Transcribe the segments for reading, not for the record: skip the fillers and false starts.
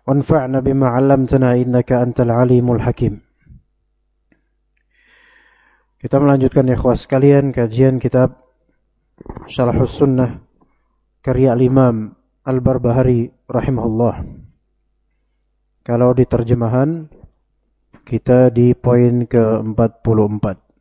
وانفعنا بما علمتنا إنك أنت العليم الحكيم. Kita melanjutkan ya ikhwah sekalian kajian kitab Syarahus Sunnah karya Imam Al-Barbahari rahimahullah. Kalau di terjemahan kita di poin ke-44.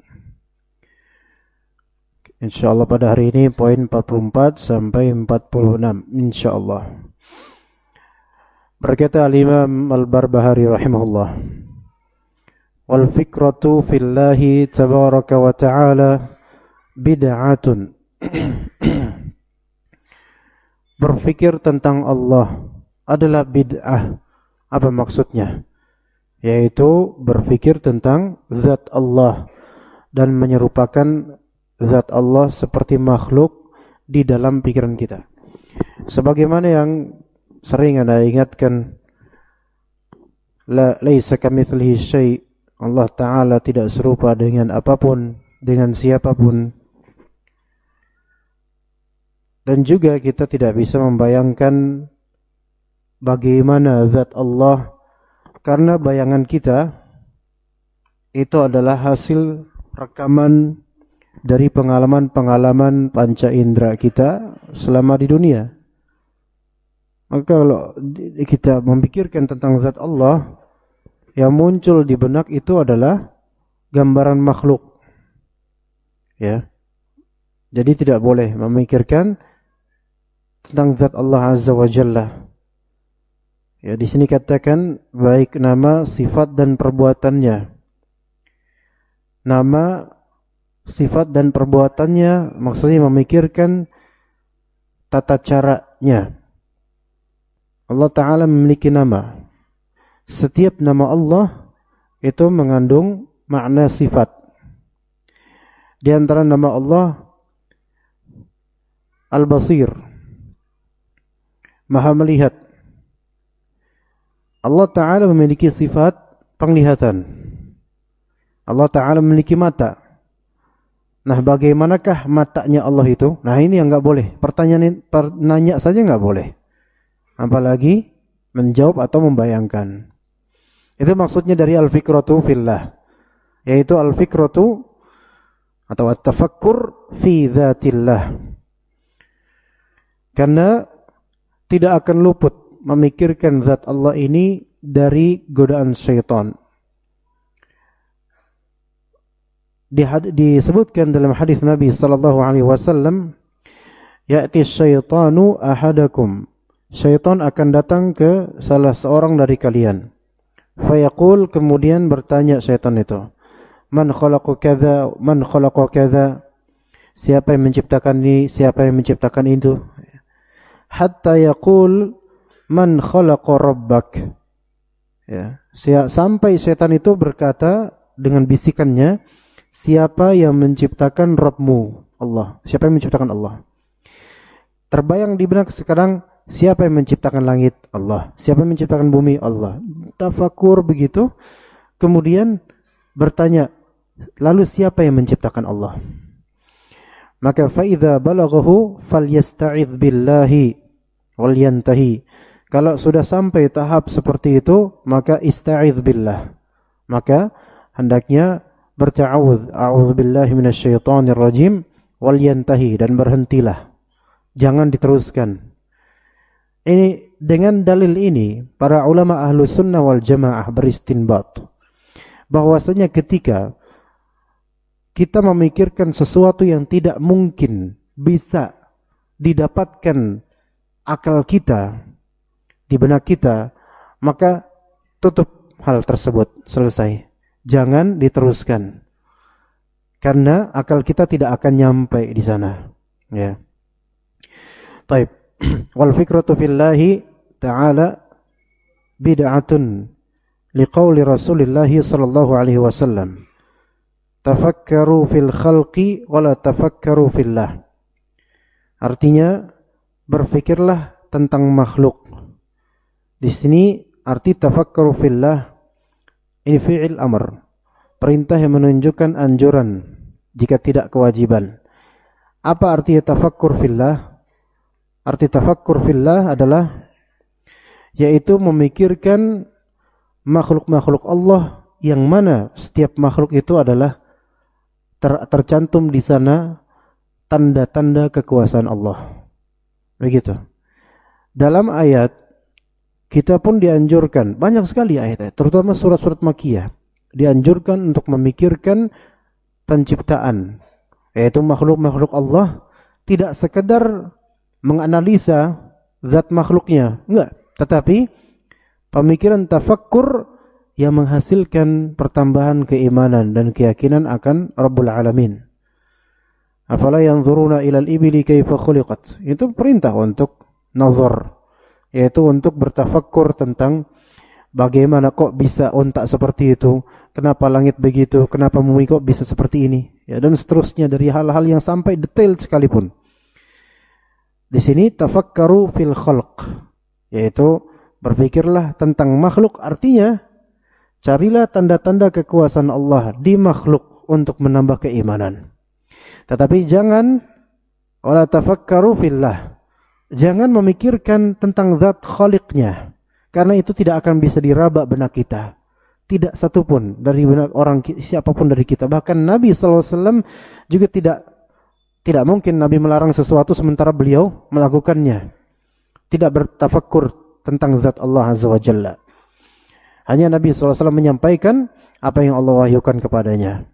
Insyaallah pada hari ini poin 44 sampai 46 insyaallah. Berkata Al-Imam Al-Barbahari rahimahullah, wal fikratu fillahi tabaraka wa ta'ala bid'atun. Berfikir tentang Allah adalah bid'ah. Apa maksudnya? Yaitu berfikir tentang zat Allah dan menyerupakan zat Allah seperti makhluk di dalam pikiran kita. Sebagaimana yang sering Anda ingatkan, laisa kamitslihi syai'. Allah Ta'ala tidak serupa dengan apapun, dengan siapapun. Dan juga kita tidak bisa membayangkan bagaimana zat Allah, karena bayangan kita itu adalah hasil rekaman dari pengalaman-pengalaman panca indera kita selama di dunia. Maka kalau kita memikirkan tentang zat Allah, yang muncul di benak itu adalah gambaran makhluk. Ya. Jadi tidak boleh memikirkan tentang zat Allah Azza wa Jalla. Ya, di sini katakan baik nama, sifat dan perbuatannya. Nama, sifat dan perbuatannya maksudnya memikirkan tata caranya. Allah Ta'ala memiliki nama. Setiap nama Allah itu mengandung makna sifat. Di antara nama Allah Al-Basir, Maha melihat. Allah Ta'ala memiliki sifat penglihatan. Allah Ta'ala memiliki mata. Nah, bagaimanakah matanya Allah itu? Nah, ini yang enggak boleh. Nanya saja enggak boleh. Apalagi menjawab atau membayangkan. Itu maksudnya dari al-fikratu fillah, yaitu al-fikratu atau at-tafakkur fi dzatillah. Karena tidak akan luput memikirkan zat Allah ini dari godaan syaitan. Disebutkan dalam hadis Nabi sallallahu alaihi wasallam, ya'ti syaitanu ahadakum. Syaitan akan datang ke salah seorang dari kalian. Fayaqul, kemudian bertanya syaitan itu, man khalaqa kadza, man khalaqa kadza, siapa yang menciptakan ini, siapa yang menciptakan itu. Hatta yaqul man khalaqa rabbak. Ya, sampai syaitan itu berkata dengan bisikannya, siapa yang menciptakan Rabbmu? Allah. Siapa yang menciptakan Allah? Terbayang di benak sekarang, siapa yang menciptakan langit? Allah. Siapa yang menciptakan bumi? Allah. Tafakur begitu. Kemudian bertanya, lalu siapa yang menciptakan Allah? Maka fa'idha balaghahu falyasta'idz billahi walyantahi. Kalau sudah sampai tahap seperti itu, maka ista'idz billah. Maka hendaknya berta'awudz, a'udzubillahi minasyaitonir rajim, walyantahi, dan berhentilah. Jangan diteruskan. Ini dengan dalil ini para ulama ahlu sunnah wal jamaah beristinbat bahwasanya ketika kita memikirkan sesuatu yang tidak mungkin bisa didapatkan akal kita di benak kita, maka tutup hal tersebut, selesai. Jangan diteruskan. Karena akal kita tidak akan nyampe di sana. Ya. Baik. Wal fikratu fillahi ta'ala bid'atun liqauli Rasulillah sallallahu alaihi wasallam, tafakkaru fil khalqi wala tafakkaru fillah. Artinya berfikirlah tentang makhluk. Di sini arti tafakkaru fillah ini fi'il amr, perintah yang menunjukkan anjuran jika tidak kewajiban. Apa arti tafakkur fillah? Arti tafakkur fillah adalah yaitu memikirkan makhluk-makhluk Allah yang mana setiap makhluk itu adalah tercantum di sana tanda-tanda kekuasaan Allah. Begitu. Dalam ayat kita pun dianjurkan, banyak sekali ayat-ayat, terutama surat-surat Makkiyah, dianjurkan untuk memikirkan penciptaan, yaitu makhluk-makhluk Allah, tidak sekedar menganalisa zat makhluknya, enggak, tetapi pemikiran tafakkur yang menghasilkan pertambahan keimanan dan keyakinan akan Rabbul Alamin. Afala yanzuruna ilal ibili kaifa khuliqat. Itu perintah untuk nazar, yaitu untuk bertafakkur tentang bagaimana kok bisa ontak seperti itu, kenapa langit begitu, kenapa bumi kok bisa seperti ini, ya, dan seterusnya dari hal-hal yang sampai detail sekalipun. Di sini tafakkaru fil khalq, yaitu berpikirlah tentang makhluk, artinya carilah tanda-tanda kekuasaan Allah di makhluk untuk menambah keimanan. Tetapi jangan wala tafakkaru fillah. Jangan memikirkan tentang zat khaliqnya, karena itu tidak akan bisa diraba benak kita. Tidak satupun dari benak orang, siapapun dari kita. Bahkan Nabi SAW juga tidak mungkin Nabi melarang sesuatu sementara beliau melakukannya. Tidak bertafakkur tentang zat Allah Azza wa Jalla. Hanya Nabi SAW menyampaikan apa yang Allah wahyukan kepadanya.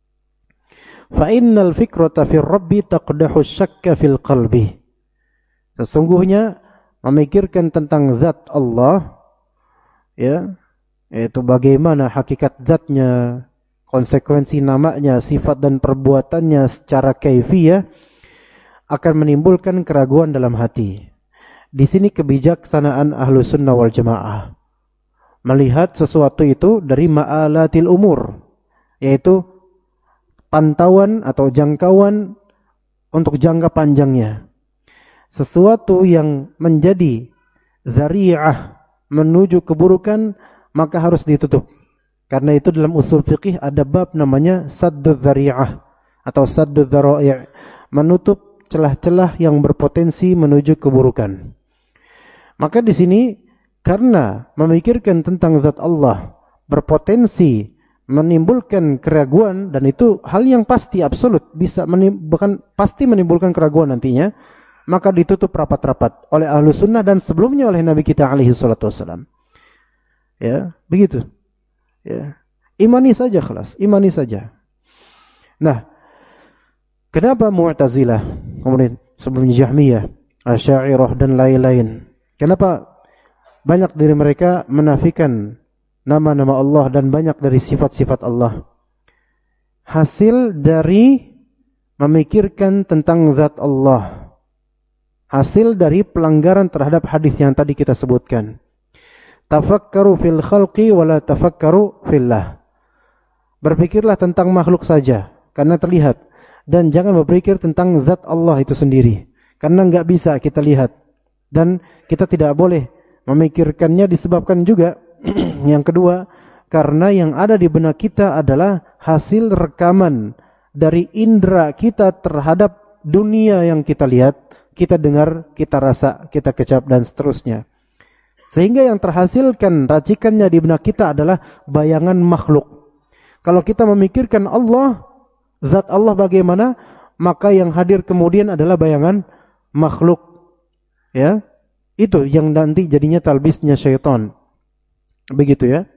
Fa innal fikrata fir rabbi taqdahu syakka fil qalbi. Sesungguhnya memikirkan tentang zat Allah, ya, yaitu bagaimana hakikat zatnya, konsekuensi namanya, sifat dan perbuatannya secara kaifiyah, akan menimbulkan keraguan dalam hati. Di sini kebijaksanaan Ahlus Sunnah wal Jamaah melihat sesuatu itu dari ma'alatil umur, yaitu pantauan atau jangkauan untuk jangka panjangnya. Sesuatu yang menjadi dzari'ah menuju keburukan maka harus ditutup. Karena itu dalam usul fiqih ada bab namanya saddud dzari'ah atau saddud dzara'i', menutup celah-celah yang berpotensi menuju keburukan. Maka di sini karena memikirkan tentang zat Allah berpotensi menimbulkan keraguan, dan itu hal yang pasti absolut bisa bahkan pasti menimbulkan keraguan nantinya, maka ditutup rapat-rapat oleh Ahlus Sunnah dan sebelumnya oleh Nabi kita alaihi salatu wassalam. Ya, begitu. Ya. Imani saja kelas, imani saja. Nah, kenapa Mu'tazilah, kemudian sebelumnya Jahmiyah, Asy'ariyah dan lain-lain, kenapa banyak dari mereka menafikan nama-nama Allah dan banyak dari sifat-sifat Allah? Hasil dari memikirkan tentang zat Allah. Hasil dari pelanggaran terhadap hadis yang tadi kita sebutkan. Tafakkaru fil khalqi wala tafakkaru fillah. Berpikirlah tentang makhluk saja karena terlihat, dan jangan berpikir tentang zat Allah itu sendiri karena enggak bisa kita lihat, dan kita tidak boleh memikirkannya disebabkan juga yang kedua, karena yang ada di benak kita adalah hasil rekaman dari indera kita terhadap dunia yang kita lihat, kita dengar, kita rasa, kita kecap, dan seterusnya. Sehingga yang terhasilkan racikannya di benak kita adalah bayangan makhluk. Kalau kita memikirkan Allah, zat Allah bagaimana, maka yang hadir kemudian adalah bayangan makhluk. Ya, itu yang nanti jadinya talbisnya syaitan. Begitu ya.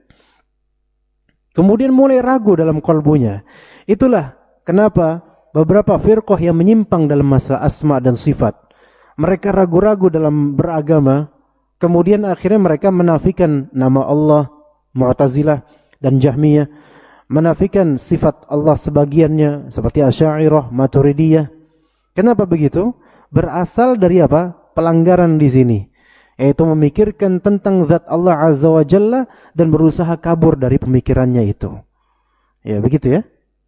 Kemudian mulai ragu dalam kalbunya. Itulah kenapa beberapa firqah yang menyimpang dalam masalah asma dan sifat, mereka ragu-ragu dalam beragama, kemudian akhirnya mereka menafikan nama Allah. Mu'tazilah dan Jahmiyah menafikan sifat Allah sebagiannya, seperti Asy'ariyah, Maturidiyah. Kenapa begitu? Berasal dari apa? Pelanggaran di sini, yaitu memikirkan tentang zat Allah Azza wa Jalla dan berusaha kabur dari pemikirannya itu. Ya, begitu ya.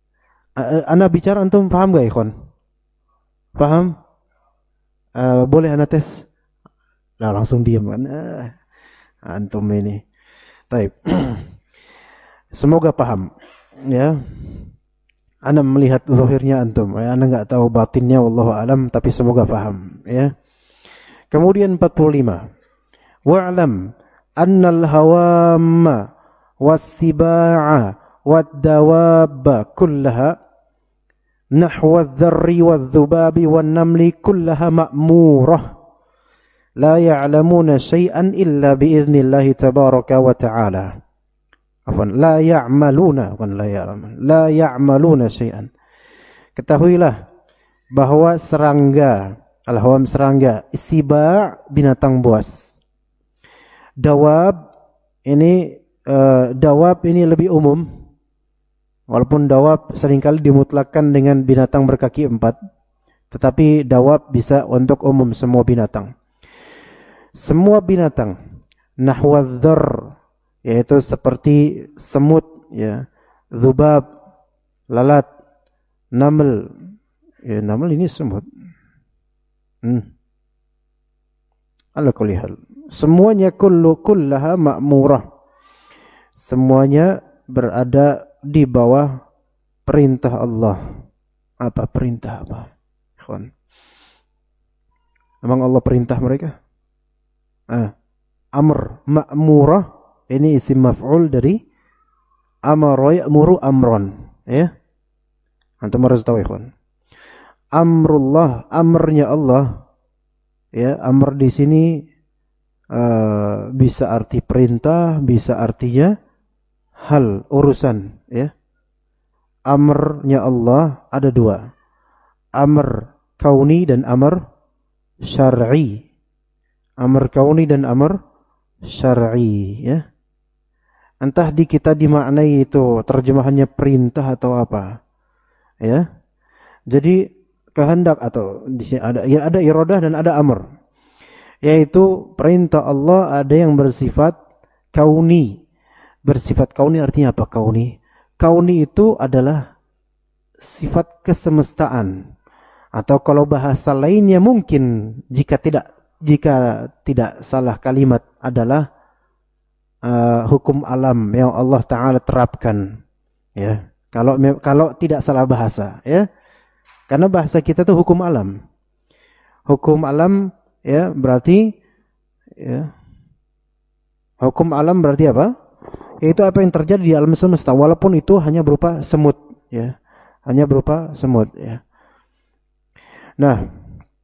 Ana bicara antum paham gak, ikhwan? Paham? Boleh ana tes? Nah, langsung diam kan. Antum ini. Baik. Semoga paham. Ya. Ana melihat zahirnya antum. Ana enggak tahu batinnya, wallahu alam, tapi semoga paham, ya. Kemudian 45. Wa'lam annal hawamma was-siba'a wad-dawabba kullaha nahwa adh-dharri wadh-dhubabi wan-namli kullaha ma'murah la ya'lamuna syai'an illa bi'idnillahi tabaraka wa ta'ala. Afwan, la ya'maluna, bukan la ya'lamun. La ya'maluna syai'an. Ketahuilah bahwa serangga, al-hawam serangga, siba binatang buas. Dawab ini lebih umum. Walaupun dawab seringkali dimutlakkan dengan binatang berkaki 4, tetapi dawab bisa untuk umum semua binatang. Semua binatang, nahwadzar, yaitu seperti semut, ya, dzubab, lalat, naml. Ya, naml ini semut. Ala kulli hal. Semuanya kullaha ma'murah. Semuanya berada di bawah perintah Allah. Apa perintah apa? Ikhwan. Emang Allah perintah mereka? Amr, ma'murah, ini isim maf'ul dari amara ya'muru amran, ya. Antum harus tahu, ikhwan. Amrullah, amrnya Allah, ya. Amr di sini bisa arti perintah, bisa artinya hal, urusan, ya. Amrnya Allah ada 2. Amr kauni dan amr syar'i. Amr kauni dan amr syar'i, ya. Entah di kita dimaknai itu terjemahannya perintah atau apa, ya. Jadi kehendak atau di sini ada iradah dan ada amr. Yaitu perintah Allah ada yang bersifat kauni. Bersifat kauni artinya apa kauni? Kauni itu adalah sifat kesemestaan. Atau kalau bahasa lainnya mungkin jika tidak salah kalimat adalah hukum alam yang Allah Ta'ala terapkan, ya. Kalau tidak salah bahasa, ya. Karena bahasa kita itu hukum alam. Hukum alam, ya, berarti, ya. Hukum alam berarti apa? Yaitu apa yang terjadi di alam semesta, walaupun itu hanya berupa semut, ya. Hanya berupa semut, ya. Nah,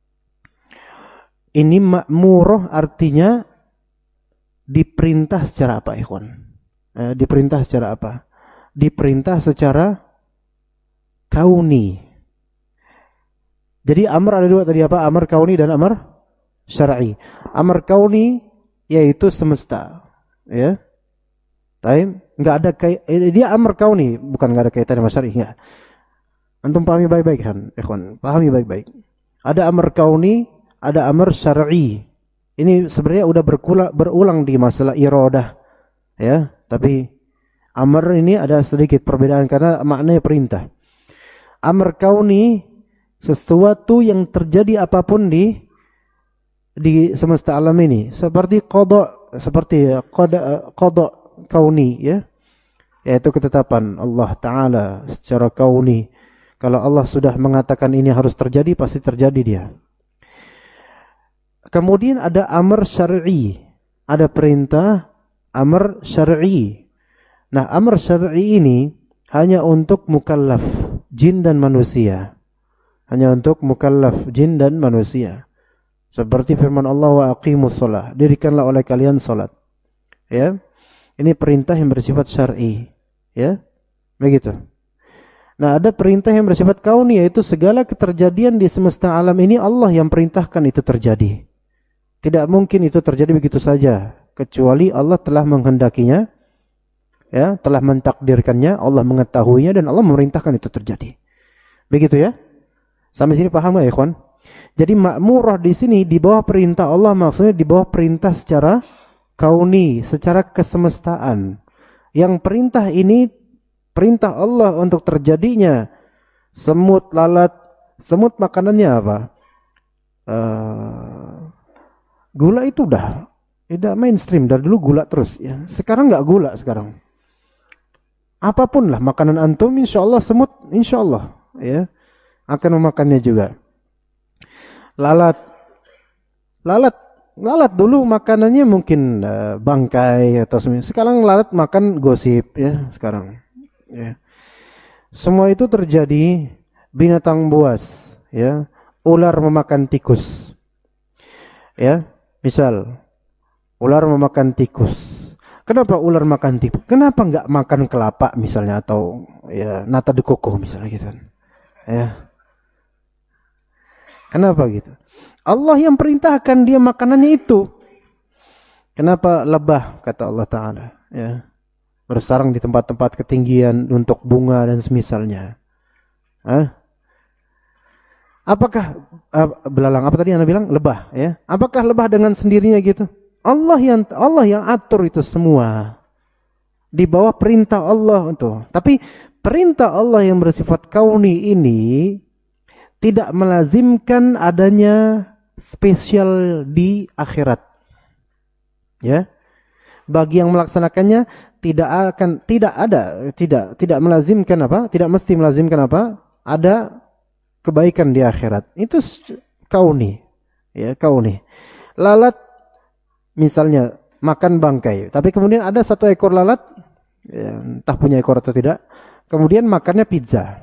ini ma'murah artinya diperintah secara apa, ikhwan? Diperintah secara apa? Diperintah secara kauni. Jadi amr ada 2 tadi apa? Amr kauni dan amr syar'i. Amr kauni yaitu semesta, ya. Taim, enggak ada dia amr kauni, bukan enggak ada kaitan sama syar'i, enggak. Antum pahami baik-baik kan, ikhwan? Pahami baik-baik. Ada amr kauni, ada amr syar'i. Ini sebenarnya udah berulang di masalah iradah, ya. Tapi amr ini ada sedikit perbedaan karena maknanya perintah. Amr kauni sesuatu yang terjadi apapun di semesta alam ini, seperti qada, kauni, ya. Yaitu ketetapan Allah Ta'ala secara kauni. Kalau Allah sudah mengatakan ini harus terjadi, pasti terjadi dia. Kemudian ada amr syar'i. Ada perintah amr syar'i. Nah, amr syar'i ini hanya untuk mukallaf, jin dan manusia. Hanya untuk mukallaf, jin dan manusia. Seperti firman Allah, wa aqimus shalah, dirikanlah oleh kalian salat. Ya. Ini perintah yang bersifat syar'i, ya. Begitu. Nah, ada perintah yang bersifat kauni, yaitu segala keterjadian di semesta alam ini Allah yang perintahkan itu terjadi. Tidak mungkin itu terjadi begitu saja, kecuali Allah telah menghendakinya, ya, telah mentakdirkannya, Allah mengetahuinya dan Allah memerintahkan itu terjadi. Begitu, ya. Sampai sini paham ya, ikhwan? Jadi ma'murah di sini di bawah perintah Allah, maksudnya di bawah perintah secara kauni, secara kesemestaan. Yang perintah ini perintah Allah untuk terjadinya semut, lalat. Semut makanannya apa? Gula itu udah mainstream, dari dulu gula terus, ya. Sekarang nggak gula sekarang. Apapun lah makanan antum, insya Allah semut, insya Allah, ya, akan memakannya juga. Lalat lalat dulu makanannya mungkin bangkai atau sekarang lalat makan gosip ya sekarang. Ya. Semua itu terjadi binatang buas, ya, ular memakan tikus, ya, misal ular memakan tikus. Kenapa ular makan tikus? Kenapa nggak makan kelapa misalnya atau ya nata de coco misalnya gitu, ya? Kenapa gitu? Allah yang perintahkan dia makanannya itu. Kenapa lebah kata Allah Taala, ya? Bersarang di tempat-tempat ketinggian untuk bunga dan semisalnya. Hah? Apakah belalang apa tadi Anda bilang? Lebah, ya. Apakah lebah dengan sendirinya gitu? Allah yang atur itu semua. Di bawah perintah Allah itu. Tapi perintah Allah yang bersifat kauni ini tidak melazimkan adanya spesial di akhirat. Ya. Bagi yang melaksanakannya tidak melazimkan apa? Tidak mesti melazimkan apa? Ada kebaikan di akhirat. Itu kauni. Ya, kauni. Lalat misalnya makan bangkai, tapi kemudian ada satu ekor lalat, ya, entah punya ekor atau tidak, kemudian makannya pizza.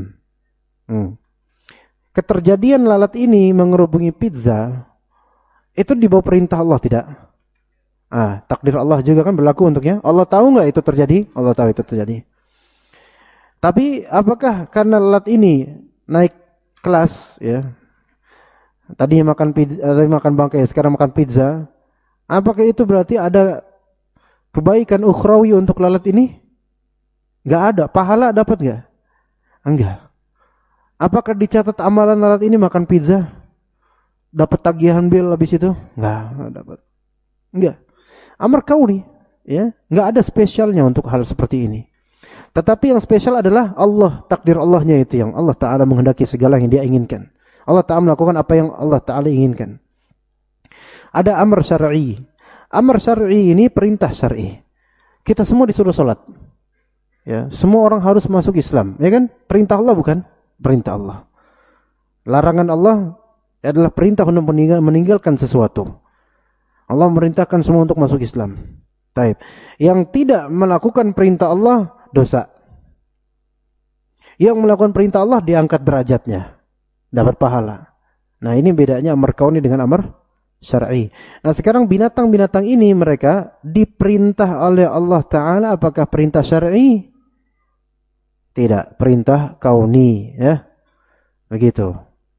Keterjadian lalat ini mengerubungi pizza itu di bawah perintah Allah tidak? Takdir Allah juga kan berlaku untuknya. Allah tahu nggak itu terjadi? Allah tahu itu terjadi. Tapi apakah karena lalat ini naik kelas, ya? Tadi makan pizza, tadi makan bangkai, sekarang makan pizza. Apakah itu berarti ada kebaikan ukhrawi untuk lalat ini? Nggak ada. Pahala dapat nggak? Enggak. Apakah dicatat amalan lalat ini makan pizza? Dapat tagihan bil habis itu? Enggak dapat. Enggak. Amar kauni, ya, nggak ada spesialnya untuk hal seperti ini. Tetapi yang spesial adalah Allah, takdir Allahnya itu yang Allah Ta'ala menghendaki segala yang dia inginkan. Allah Ta'ala melakukan apa yang Allah Ta'ala inginkan. Ada amar syar'i. Amar syar'i ini perintah syar'i. Kita semua disuruh sholat. Ya, semua orang harus masuk Islam, ya kan? Perintah Allah bukan? Perintah Allah. Larangan Allah adalah perintah untuk meninggalkan sesuatu. Allah memerintahkan semua untuk masuk Islam. Taib. Yang tidak melakukan perintah Allah dosa. Yang melakukan perintah Allah diangkat derajatnya, dapat pahala. Nah, ini bedanya amar kauni dengan amar syar'i. Nah, sekarang binatang-binatang ini mereka diperintah oleh Allah Ta'ala apakah perintah syar'i? Tidak, perintah kauni, ya. Begitu.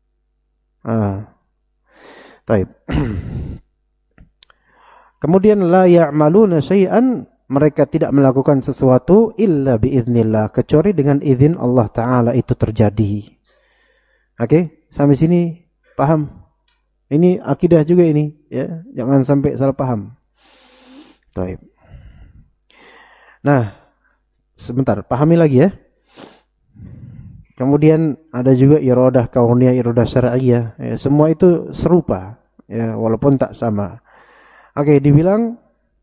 Taib. Kemudian la ya'maluna syai'an, mereka tidak melakukan sesuatu illa biiznillah, kecuali dengan izin Allah Ta'ala itu terjadi. Oke, sampai sini paham? Ini akidah juga ini, ya. Jangan sampai salah paham. Baik. Nah, sebentar, pahami lagi ya. Kemudian ada juga iradah kauniyah, iradah syar'iyyah. Ya, semua itu serupa, ya, walaupun tak sama. Oke, dibilang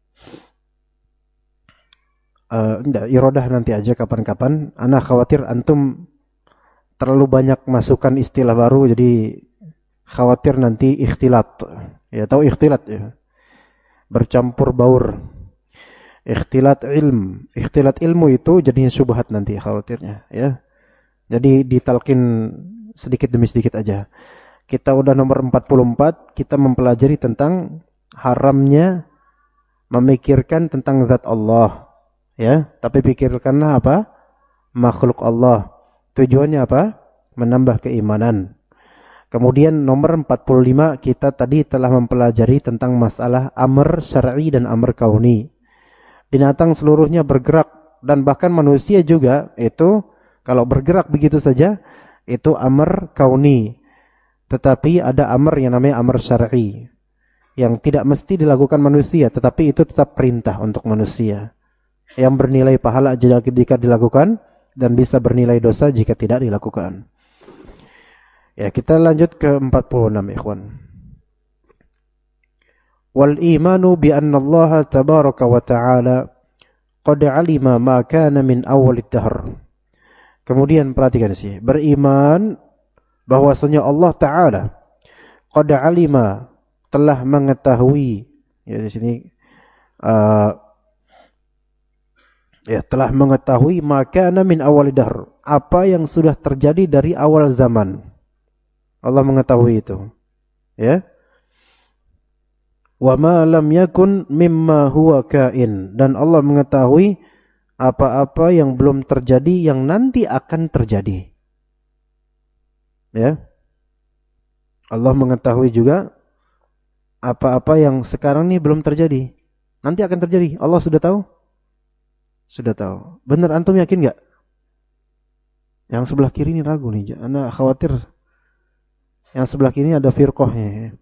iradah nanti aja kapan-kapan. Ana khawatir antum terlalu banyak masukan istilah baru, jadi khawatir nanti ikhtilat. Ya, tahu ikhtilat ya? Bercampur baur. Ikhtilat ilmu itu jadinya syubhat nanti khawatirnya, ya. Jadi ditalkin sedikit demi sedikit aja. Kita udah nomor 44, kita mempelajari tentang haramnya memikirkan tentang zat Allah, ya, tapi pikirkanlah apa? Makhluk Allah. Tujuannya apa? Menambah keimanan. Kemudian nomor 45 kita tadi telah mempelajari tentang masalah amr syar'i dan amr kauni. Binatang seluruhnya bergerak dan bahkan manusia juga itu kalau bergerak begitu saja itu amr kauni. Tetapi ada amr yang namanya amr syar'i yang tidak mesti dilakukan manusia, tetapi itu tetap perintah untuk manusia. Yang bernilai pahala jika dilakukan dan bisa bernilai dosa jika tidak dilakukan. Ya, kita lanjut ke 46, ikhwan. Wal imanu bi anna Allah tabaraka wa ta'ala qad 'alima ma kana min awwalid dahr. Kemudian perhatikan sih, beriman bahwasanya Allah Ta'ala qad 'alima telah mengetahui, ya di sini telah mengetahui maka min awal dahr, apa yang sudah terjadi dari awal zaman. Allah mengetahui itu. Ya. Wa ma lam yakun mimma huwa kain, dan Allah mengetahui apa-apa yang belum terjadi yang nanti akan terjadi. Ya. Allah mengetahui juga apa-apa yang sekarang ini belum terjadi, nanti akan terjadi. Allah sudah tahu? Sudah tahu. Benar antum yakin enggak? Yang sebelah kiri ini ragu nih. Ana khawatir yang sebelah kiri ada firqahnya.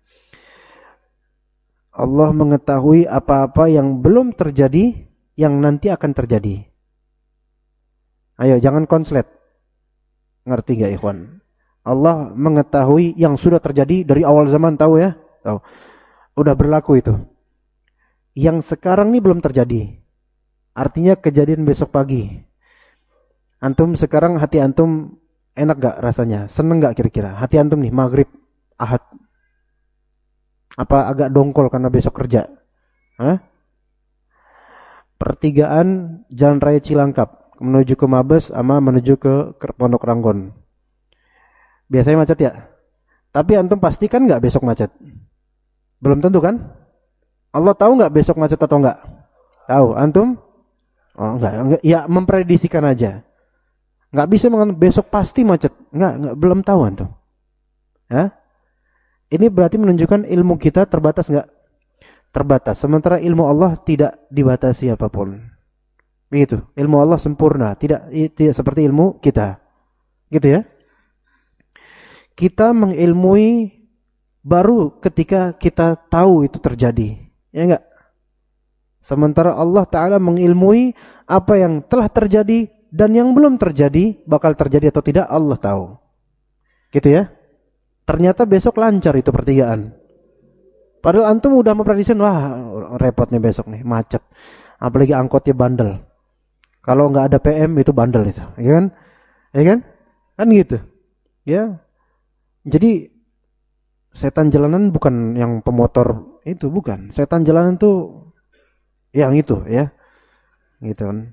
Allah mengetahui apa-apa yang belum terjadi yang nanti akan terjadi. Ayo jangan konslet. Ngerti enggak ikhwan? Allah mengetahui yang sudah terjadi dari awal zaman, tahu ya? Tahu. Udah berlaku itu. Yang sekarang ini belum terjadi. Artinya kejadian besok pagi. Antum sekarang hati antum enak gak rasanya? Seneng gak kira-kira? Hati antum nih maghrib, ahad. Apa agak dongkol karena besok kerja? Hah? Pertigaan Jalan Raya Cilangkap menuju ke Mabes sama menuju ke Pondok Ranggon. Biasanya macet ya? Tapi antum pastikan gak besok macet? Belum tentu kan? Allah tahu gak besok macet atau enggak? Tahu. Antum? Oh enggak. Ya memprediksikan aja. Enggak bisa mengatakan besok pasti macet. Enggak, belum tahu antum. Ya? Ini berarti menunjukkan ilmu kita terbatas enggak? Terbatas. Sementara ilmu Allah tidak dibatasi apapun. Begitu. Ilmu Allah sempurna, tidak seperti ilmu kita. Gitu ya? Kita mengilmui baru ketika kita tahu itu terjadi. Ya enggak? Sementara Allah Ta'ala mengilmui apa yang telah terjadi dan yang belum terjadi, bakal terjadi atau tidak, Allah tahu. Gitu ya? Ternyata besok lancar itu pertigaan. Padahal antum udah memprediksi, wah repotnya besok nih, macet. Apalagi angkotnya bandel. Kalau nggak ada PM itu bandel itu. Ya kan? Ya kan? Kan gitu. Ya. Jadi setan jalanan bukan yang pemotor itu, bukan. Setan jalanan tuh yang itu ya. Gitu kan.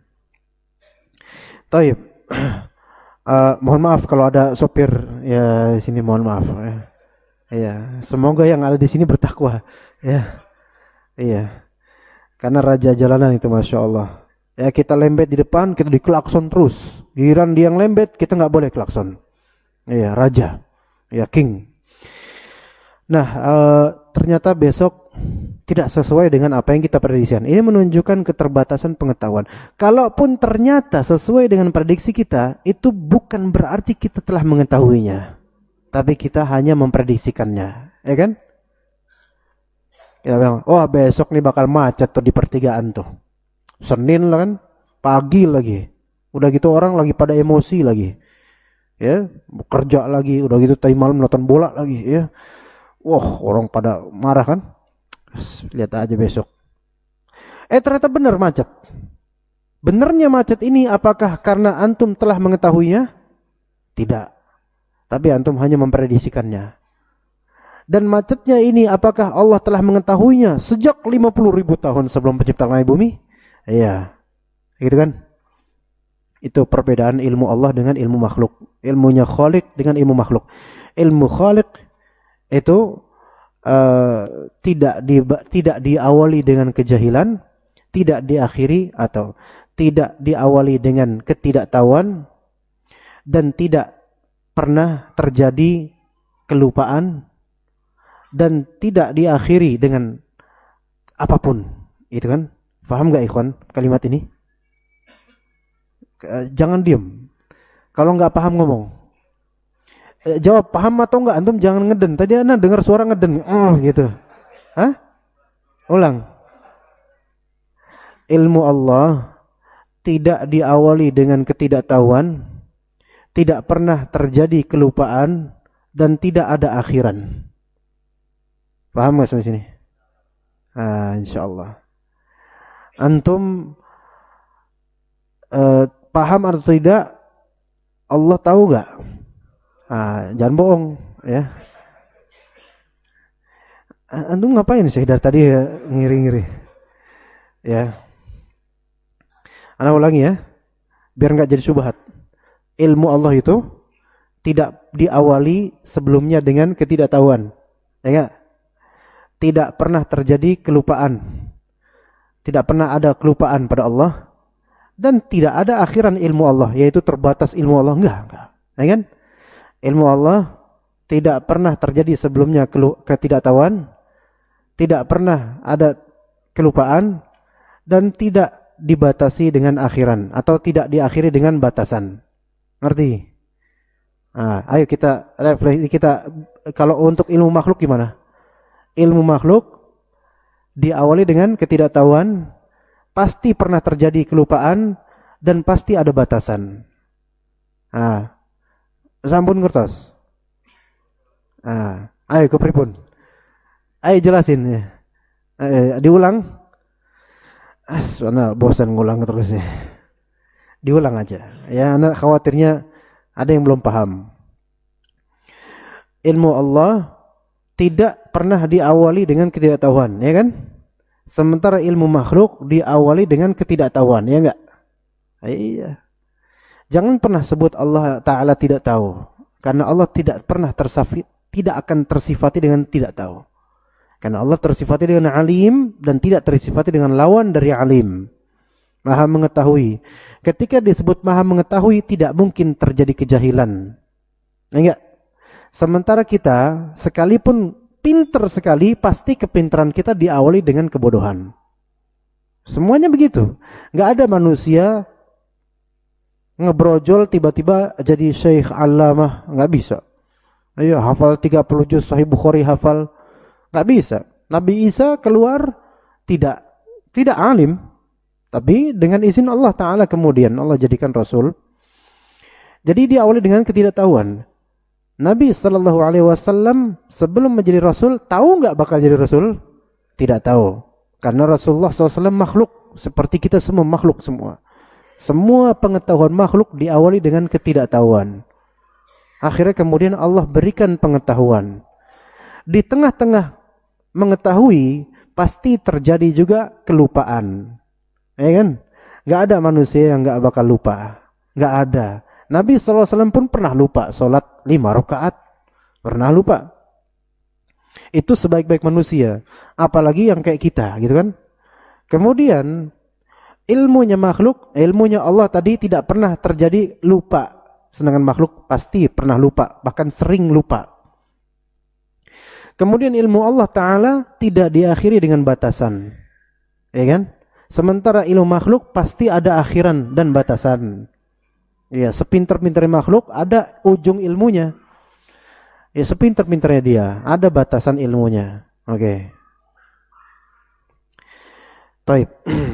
Taib. Mohon maaf kalau ada sopir ya di sini, mohon maaf ya. Iya, semoga yang ada di sini bertakwa ya. Iya. Karena raja jalanan itu Masya Allah. Ya kita lembet di depan, kita diklakson terus. Giliran dia yang lembet, kita nggak boleh klakson. Iya, raja. Ya king. Nah, ternyata besok tidak sesuai dengan apa yang kita prediksikan. Ini menunjukkan keterbatasan pengetahuan. Kalaupun ternyata sesuai dengan prediksi kita, itu bukan berarti kita telah mengetahuinya. Tapi kita hanya memprediksikannya. Ya kan? Kita bilang, oh besok nih bakal macet tuh di pertigaan tuh. Senin lah kan, pagi lagi. Udah gitu orang lagi pada emosi lagi. Ya, kerja lagi. Udah gitu tadi malam nonton bola lagi. Ya. Wah, orang pada marah kan? Lihat aja besok. Ternyata benar macet. Benarnya macet ini apakah karena antum telah mengetahuinya? Tidak. Tapi antum hanya memprediksikannya. Dan macetnya ini apakah Allah telah mengetahuinya sejak 50.000 tahun sebelum penciptaan langit bumi? Iya. Gitu kan? Itu perbedaan ilmu Allah dengan ilmu makhluk. Ilmunya Khaliq dengan ilmu makhluk. Ilmu Khaliq itu tidak diawali dengan kejahilan, tidak diakhiri atau tidak diawali dengan ketidaktahuan, dan tidak pernah terjadi kelupaan, dan tidak diakhiri dengan apapun. Itu kan? Paham gak ikhwan kalimat ini? Jangan diam. Kalau nggak paham ngomong. Jawab paham atau enggak, antum jangan ngeden. Tadi ana dengar suara ngeden, gitu. Hah? Ulang. Ilmu Allah tidak diawali dengan ketidaktahuan, tidak pernah terjadi kelupaan, dan tidak ada akhiran. Paham enggak sampai sini? Insyaallah. Antum paham atau tidak? Allah tahu enggak? Jangan bohong ya. Antum ngapain sih dari tadi ya, ngiri-ngiri? Ya. Ana ulangi ya, biar nggak jadi syubhat. Ilmu Allah itu tidak diawali sebelumnya dengan ketidaktahuan. Ya enggak? Tidak pernah terjadi kelupaan. Tidak pernah ada kelupaan pada Allah. Dan tidak ada akhiran ilmu Allah, yaitu terbatas ilmu Allah. Enggak. Ya kan? Ilmu Allah tidak pernah terjadi sebelumnya ketidaktahuan. Tidak pernah ada kelupaan. Dan tidak dibatasi dengan akhiran. Atau tidak diakhiri dengan batasan. Ngerti? Nah, ayo kita refleksi kita. Kalau untuk ilmu makhluk gimana? Ilmu makhluk diawali dengan ketidaktahuan, pasti pernah terjadi kelupaan, dan pasti ada batasan. Nah, sampun ngertos. Nah, ayo kepripun? Ayo jelasin ya. Diulang. Soalnya bosan ngulang terus ya. Diulang aja. Ya, anak khawatirnya ada yang belum paham. Ilmu Allah tidak pernah diawali dengan ketidaktahuan, ya kan? Sementara ilmu makhluk diawali dengan ketidaktahuan, ya enggak? Iya. Jangan pernah sebut Allah Ta'ala tidak tahu. Karena Allah tidak pernah tidak akan tersifati dengan tidak tahu. Karena Allah tersifati dengan alim dan tidak tersifati dengan lawan dari alim. Maha mengetahui. Ketika disebut maha mengetahui, tidak mungkin terjadi kejahilan. Enggak. Sementara kita, sekalipun pinter sekali, pasti kepintaran kita diawali dengan kebodohan. Semuanya begitu. Enggak ada manusia ngebrojol tiba-tiba jadi syekh alamah. Enggak bisa. Ayo hafal 30 juz Sahih Bukhari hafal. Enggak bisa. Nabi Isa keluar tidak alim. Tapi dengan izin Allah Ta'ala kemudian Allah jadikan Rasul. Jadi diawali dengan ketidaktahuan. Nabi SAW sebelum menjadi Rasul, tahu nggak bakal jadi Rasul? Tidak tahu. Karena Rasulullah SAW makhluk. Seperti kita semua makhluk semua. Semua pengetahuan makhluk diawali dengan ketidaktahuan. Akhirnya kemudian Allah berikan pengetahuan. Di tengah-tengah mengetahui, pasti terjadi juga kelupaan. Ya kan? Gak ada manusia yang gak bakal lupa. Gak ada. Nabi SAW pun pernah lupa. Sholat 5 rakaat. Pernah lupa. Itu sebaik-baik manusia. Apalagi yang kayak kita. Gitu kan? Kemudian, ilmunya makhluk, ilmunya Allah tadi tidak pernah terjadi lupa. Sedangkan makhluk pasti pernah lupa. Bahkan sering lupa. Kemudian ilmu Allah Ta'ala tidak diakhiri dengan batasan. Ya kan? Sementara ilmu makhluk pasti ada akhiran dan batasan. Ya, sepinter-pinternya makhluk ada ujung ilmunya. Ya, sepinter-pinternya dia ada batasan ilmunya. Oke. Taib.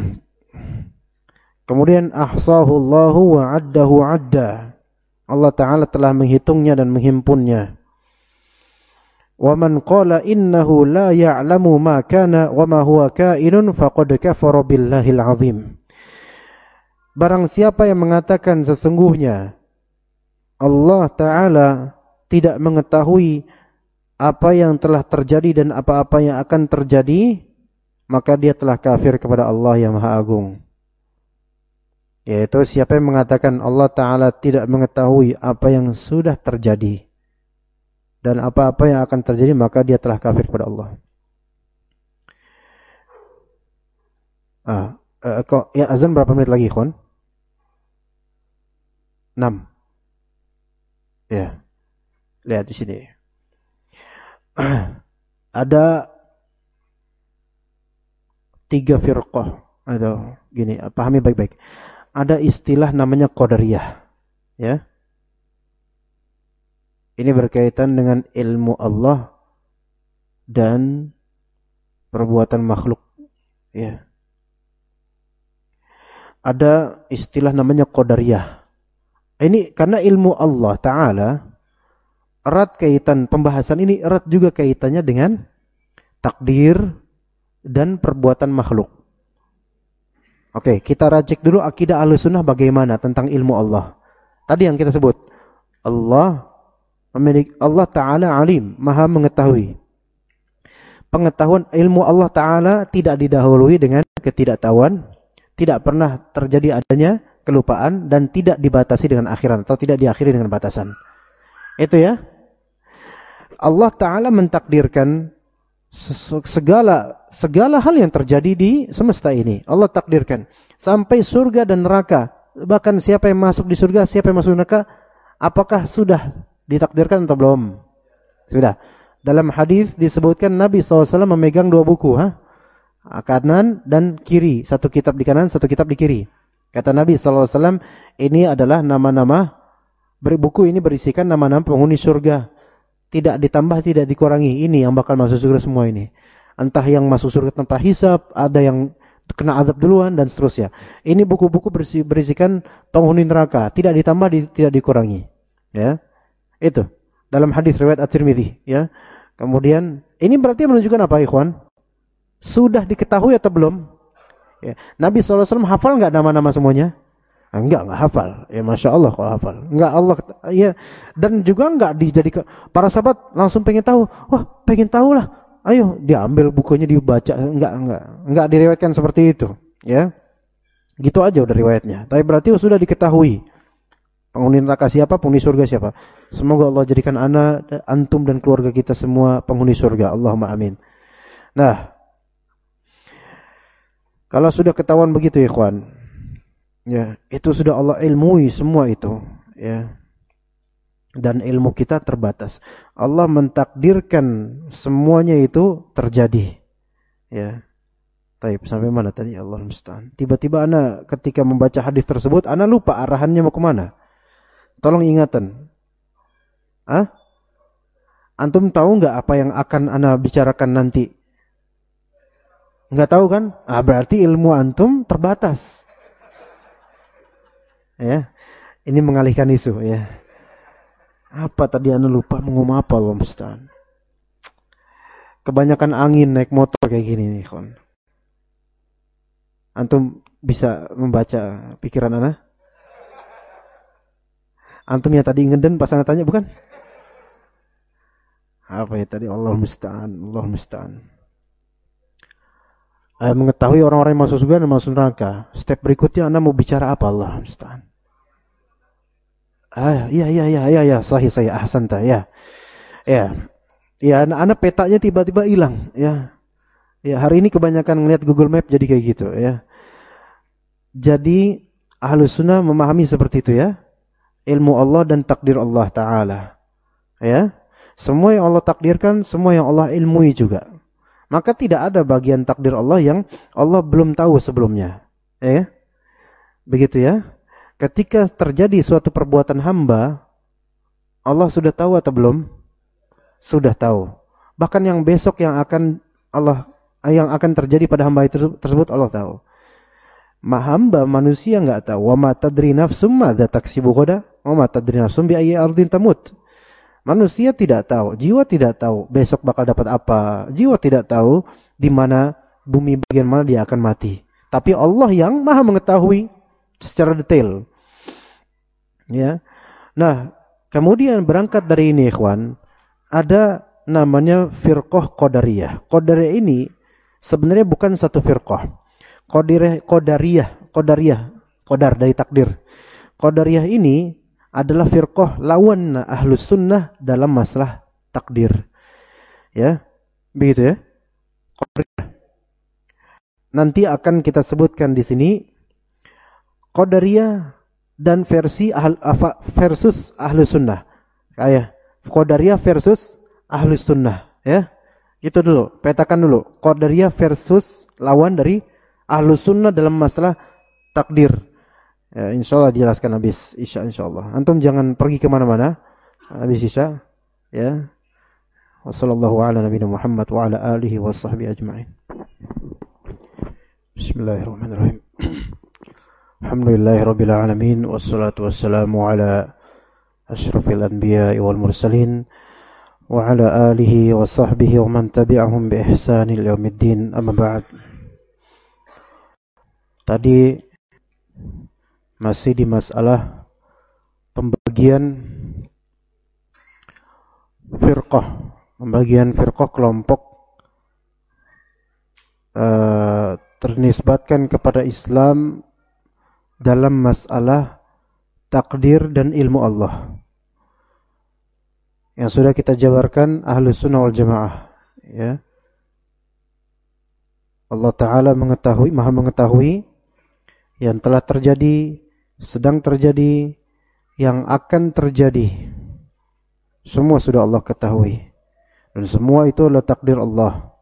Kemudian ahsahu Allahu wa addahu adda. Allah Ta'ala telah menghitungnya dan menghimpunnya. Wa man qala innahu la ya'lamu ma kana wa ma huwa kainun faqad kafara billahil azim. Barang siapa yang mengatakan sesungguhnya Allah Ta'ala tidak mengetahui apa yang telah terjadi dan apa-apa yang akan terjadi, maka dia telah kafir kepada Allah yang Maha Agung. Yaitu siapa yang mengatakan Allah Ta'ala tidak mengetahui apa yang sudah terjadi dan apa-apa yang akan terjadi, maka dia telah kafir kepada Allah. Kok ya azan berapa menit lagi, Khon? 6. Ya. Lihat di sini. Ada 3 firqah. Atau gini, pahami baik-baik. Ada istilah namanya Qadariyah. Ya. Ini berkaitan dengan ilmu Allah dan perbuatan makhluk. Ya. Ada istilah namanya Qadariyah. Ini karena ilmu Allah Ta'ala erat kaitan, pembahasan ini erat juga kaitannya dengan takdir dan perbuatan makhluk. Oke, kita racik dulu akidah Ahlussunnah bagaimana tentang ilmu Allah. Tadi yang kita sebut Allah Ta'ala alim, maha mengetahui. pengetahuan ilmu Allah Ta'ala tidak didahului dengan ketidaktahuan, tidak pernah terjadi adanya kelupaan, dan tidak dibatasi dengan akhiran atau tidak diakhiri dengan batasan. Itu ya. Allah Ta'ala mentakdirkan segala hal yang terjadi di semesta ini. Allah takdirkan sampai surga dan neraka. Bahkan siapa yang masuk di surga, siapa yang masuk neraka, apakah sudah ditakdirkan atau belum? Sudah. Dalam hadis disebutkan Nabi SAW memegang dua buku, kanan dan kiri. Satu kitab di kanan, satu kitab di kiri. Kata Nabi SAW, ini adalah nama-nama, buku ini berisikan nama-nama penghuni surga. Tidak ditambah, tidak dikurangi. Ini yang bakal masuk surga semua ini. Entah yang masuk surga tanpa hisab, ada yang kena azab duluan, dan seterusnya. Ini buku-buku berisikan penghuni neraka. Tidak ditambah, tidak dikurangi. Ya, itu. Dalam hadis riwayat At-Tirmidzi, ya. Kemudian ini berarti menunjukkan apa, ikhwan? Sudah diketahui atau belum? Ya. Nabi SAW hafal enggak nama-nama semuanya? Enggak hafal. Ya Masya Allah kalau hafal. Enggak, Allah, ya. Dan juga enggak dijadikan, para sahabat langsung pengen tahu. Wah, pengen tahu lah. Ayo diambil bukunya dibaca. Enggak diriwayatkan seperti itu, ya. Gitu aja udah riwayatnya. Tapi berarti sudah diketahui penghuni neraka siapa, penghuni surga siapa. Semoga Allah jadikan ana, antum dan keluarga kita semua penghuni surga. Allahumma amin. Nah, kalau sudah ketahuan begitu, ikhwan, ya, itu sudah Allah ilmui semua itu, ya. Dan ilmu kita terbatas. Allah mentakdirkan semuanya itu terjadi. Ya. Taib, sampai mana tadi? Allah musta'an. Tiba-tiba ana ketika membaca hadis tersebut, ana lupa arahannya mau kemana. Tolong ingatan. Antum tahu nggak apa yang akan ana bicarakan nanti? Nggak tahu kan? Berarti ilmu antum terbatas. Ya. Ini mengalihkan isu, ya. Apa tadi ana lupa mau ngomong apa, Allah musta'an. Kebanyakan angin naik motor kayak gini nih, kawan. Antum bisa membaca pikiran ana? Antum yang tadi ngeden pas ana tanya, bukan? Apa ya tadi? Allah musta'an, Allah musta'an. Mengetahui orang-orang yang masuk surga dan masuk neraka. Step berikutnya anda mau bicara apa, Allah musta'an? Iya, sahih, ahsanta, ya. Ya, anak petanya tiba-tiba hilang, ya. Ya, hari ini kebanyakan ngelihat Google Map jadi kayak gitu, ya. Jadi Ahlus Sunnah memahami seperti itu, ya. Ilmu Allah dan takdir Allah Ta'ala. Ya. Semua yang Allah takdirkan, semua yang Allah ilmui juga. Maka tidak ada bagian takdir Allah yang Allah belum tahu sebelumnya. Ya. Begitu ya. Ketika terjadi suatu perbuatan hamba, Allah sudah tahu atau belum? Sudah tahu. Bahkan yang besok yang akan terjadi pada hamba tersebut Allah tahu. Hamba manusia enggak tahu. Wa ma tadri nafsum madza taksibu ghadan, wa ma tadri nafsum bi ayyi ardin tamut. Manusia tidak tahu, jiwa tidak tahu besok bakal dapat apa. Jiwa tidak tahu di mana bumi bagian mana dia akan mati. Tapi Allah yang Maha mengetahui secara detail. Ya. Nah, kemudian berangkat dari ini, ikhwan, ada namanya firqah qadariyah. Qadariyah ini sebenarnya bukan satu firqah. Qadar dari takdir. Qadariyah ini adalah firqah lawan Ahlus Sunnah dalam masalah takdir. Ya. Begitu ya. Qadariyah. Nanti akan kita sebutkan di sini Qadariyah dan versus Ahlus Sunnah. Kayak Qadariyah versus Ahlus Sunnah, ya. Itu dulu, petakan dulu. Qadariyah versus lawan dari Ahlus Sunnah dalam masalah takdir. Ya, insyaallah dijelaskan habis Isya insyaallah. Antum jangan pergi kemana-mana habis Isya, ya. Wassallallahu ala nabiyina Muhammad wa ala alihi washabbihi ajma'in. Bismillahirrahmanirrahim. Alhamdulillahirabbil alamin wassalatu wassalamu ala asyrafil anbiya'i wal mursalin wa ala alihi wa sahbihi wa man tabi'ahum bi ihsan ila yaumiddin. Amma ba'd. Tadi masih di masalah pembagian firqah kelompok ternisbatkan kepada Islam dalam masalah takdir dan ilmu Allah. Yang sudah kita jabarkan Ahlus Sunnah wal Jamaah, ya. Allah Ta'ala mengetahui, maha mengetahui yang telah terjadi, sedang terjadi, yang akan terjadi. Semua sudah Allah ketahui. Dan semua itu adalah takdir Allah.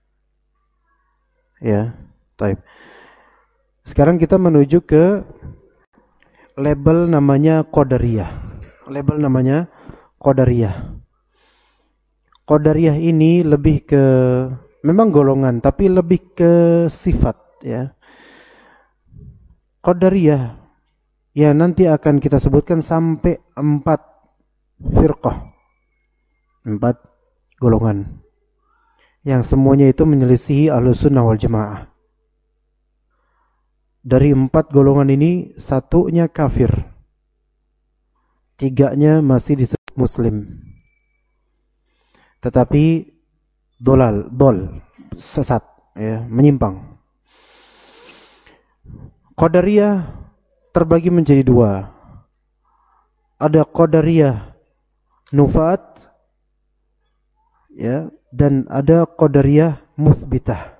Ya, baik. Sekarang kita menuju ke label namanya Qadariyah. Label namanya Qadariyah. Qadariyah ini lebih ke, memang golongan, tapi lebih ke sifat, ya. Qadariyah, ya nanti akan kita sebutkan sampai 4 firqah, 4 golongan, yang semuanya itu menyelisihi Ahlus Sunnah wal Jamaah. Dari 4 golongan ini, satunya kafir, 3-nya masih disebut Muslim. Tetapi sesat, ya, menyimpang. Qadariyah terbagi menjadi 2. Ada Qadariyah Nufat, ya, dan ada Qadariyah Muthbitah.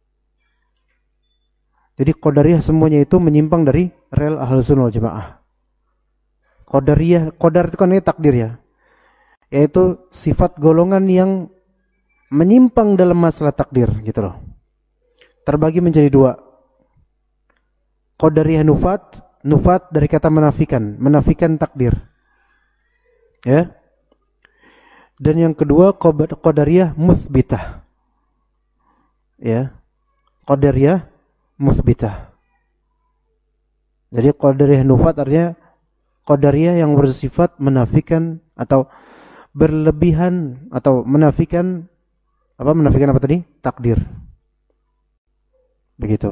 Jadi Qadariyah semuanya itu menyimpang dari rel Ahlus Sunnah wal Jamaah. Qadariyah, qadar itu kan takdir, ya, yaitu sifat golongan yang menyimpang dalam masalah takdir, gitu loh. Terbagi menjadi 2. Qadariyah Nufat, Nufat dari kata menafikan takdir, ya. Dan yang kedua Qadariyah Muthbitah, ya. Qadariyah Muthbitah. Jadi Qadariyah Nufat artinya Qadariyah yang bersifat menafikan atau berlebihan atau menafikan apa tadi? Takdir. Begitu.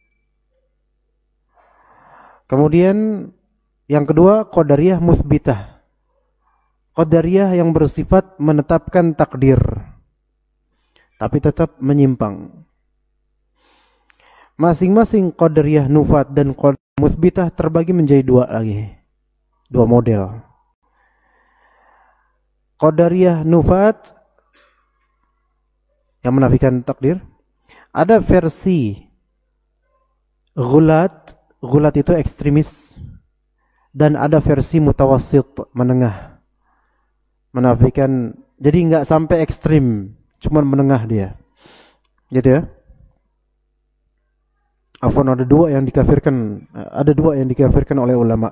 Kemudian yang kedua Qadariyah Muthbitah. Qadariyah yang bersifat menetapkan takdir, tapi tetap menyimpang. Masing-masing Qadariyah Nufat dan Qadariyah Muthbitah terbagi menjadi 2 lagi. 2 model. Qadariyah Nufat yang menafikan takdir, ada versi Ghulat itu ekstremis, dan ada versi mutawassit, menengah, menafikan. Jadi enggak sampai ekstrim, cuma menengah dia. Jadi, ya. Ada 2 yang dikafirkan oleh ulama.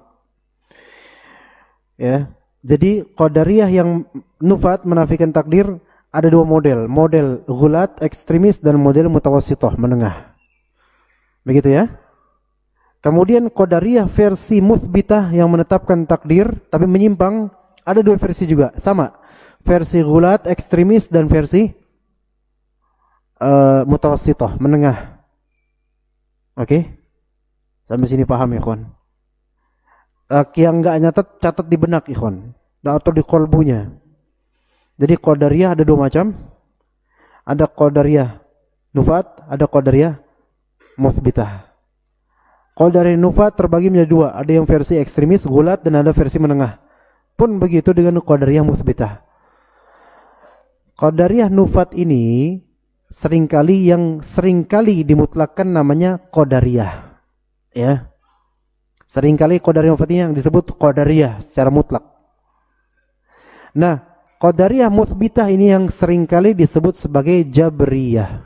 Ya. Jadi Qadariyah yang Nufat menafikan takdir ada 2 model. Model Ghulat ekstremis dan model mutawassithah, menengah. Begitu, ya. Kemudian Qadariyah versi Muthbitah yang menetapkan takdir tapi menyimpang, ada 2 versi juga, sama. Versi Ghulat ekstremis dan versi mutawassithah, menengah. Oke? Sampai sini paham, ya, ikhwan? Yang enggak nyatet, catat di benak, ikhwan, atau di kolbunya. Jadi Qadariyah ada 2 macam. Ada Qadariyah Nufat, ada Qadariyah Muthbitah. Qadariyah Nufat terbagi menjadi 2. Ada yang versi ekstremis, Ghulat, dan ada versi menengah. Pun begitu dengan Qadariyah Muthbitah. Qadariyah Nufat ini seringkali dimutlakkan namanya Qadariyah, ya. Seringkali Qadariyah Nufat ini yang disebut Qadariyah secara mutlak. Nah, Qadariyah Muthbitah ini yang seringkali disebut sebagai Jabriyah.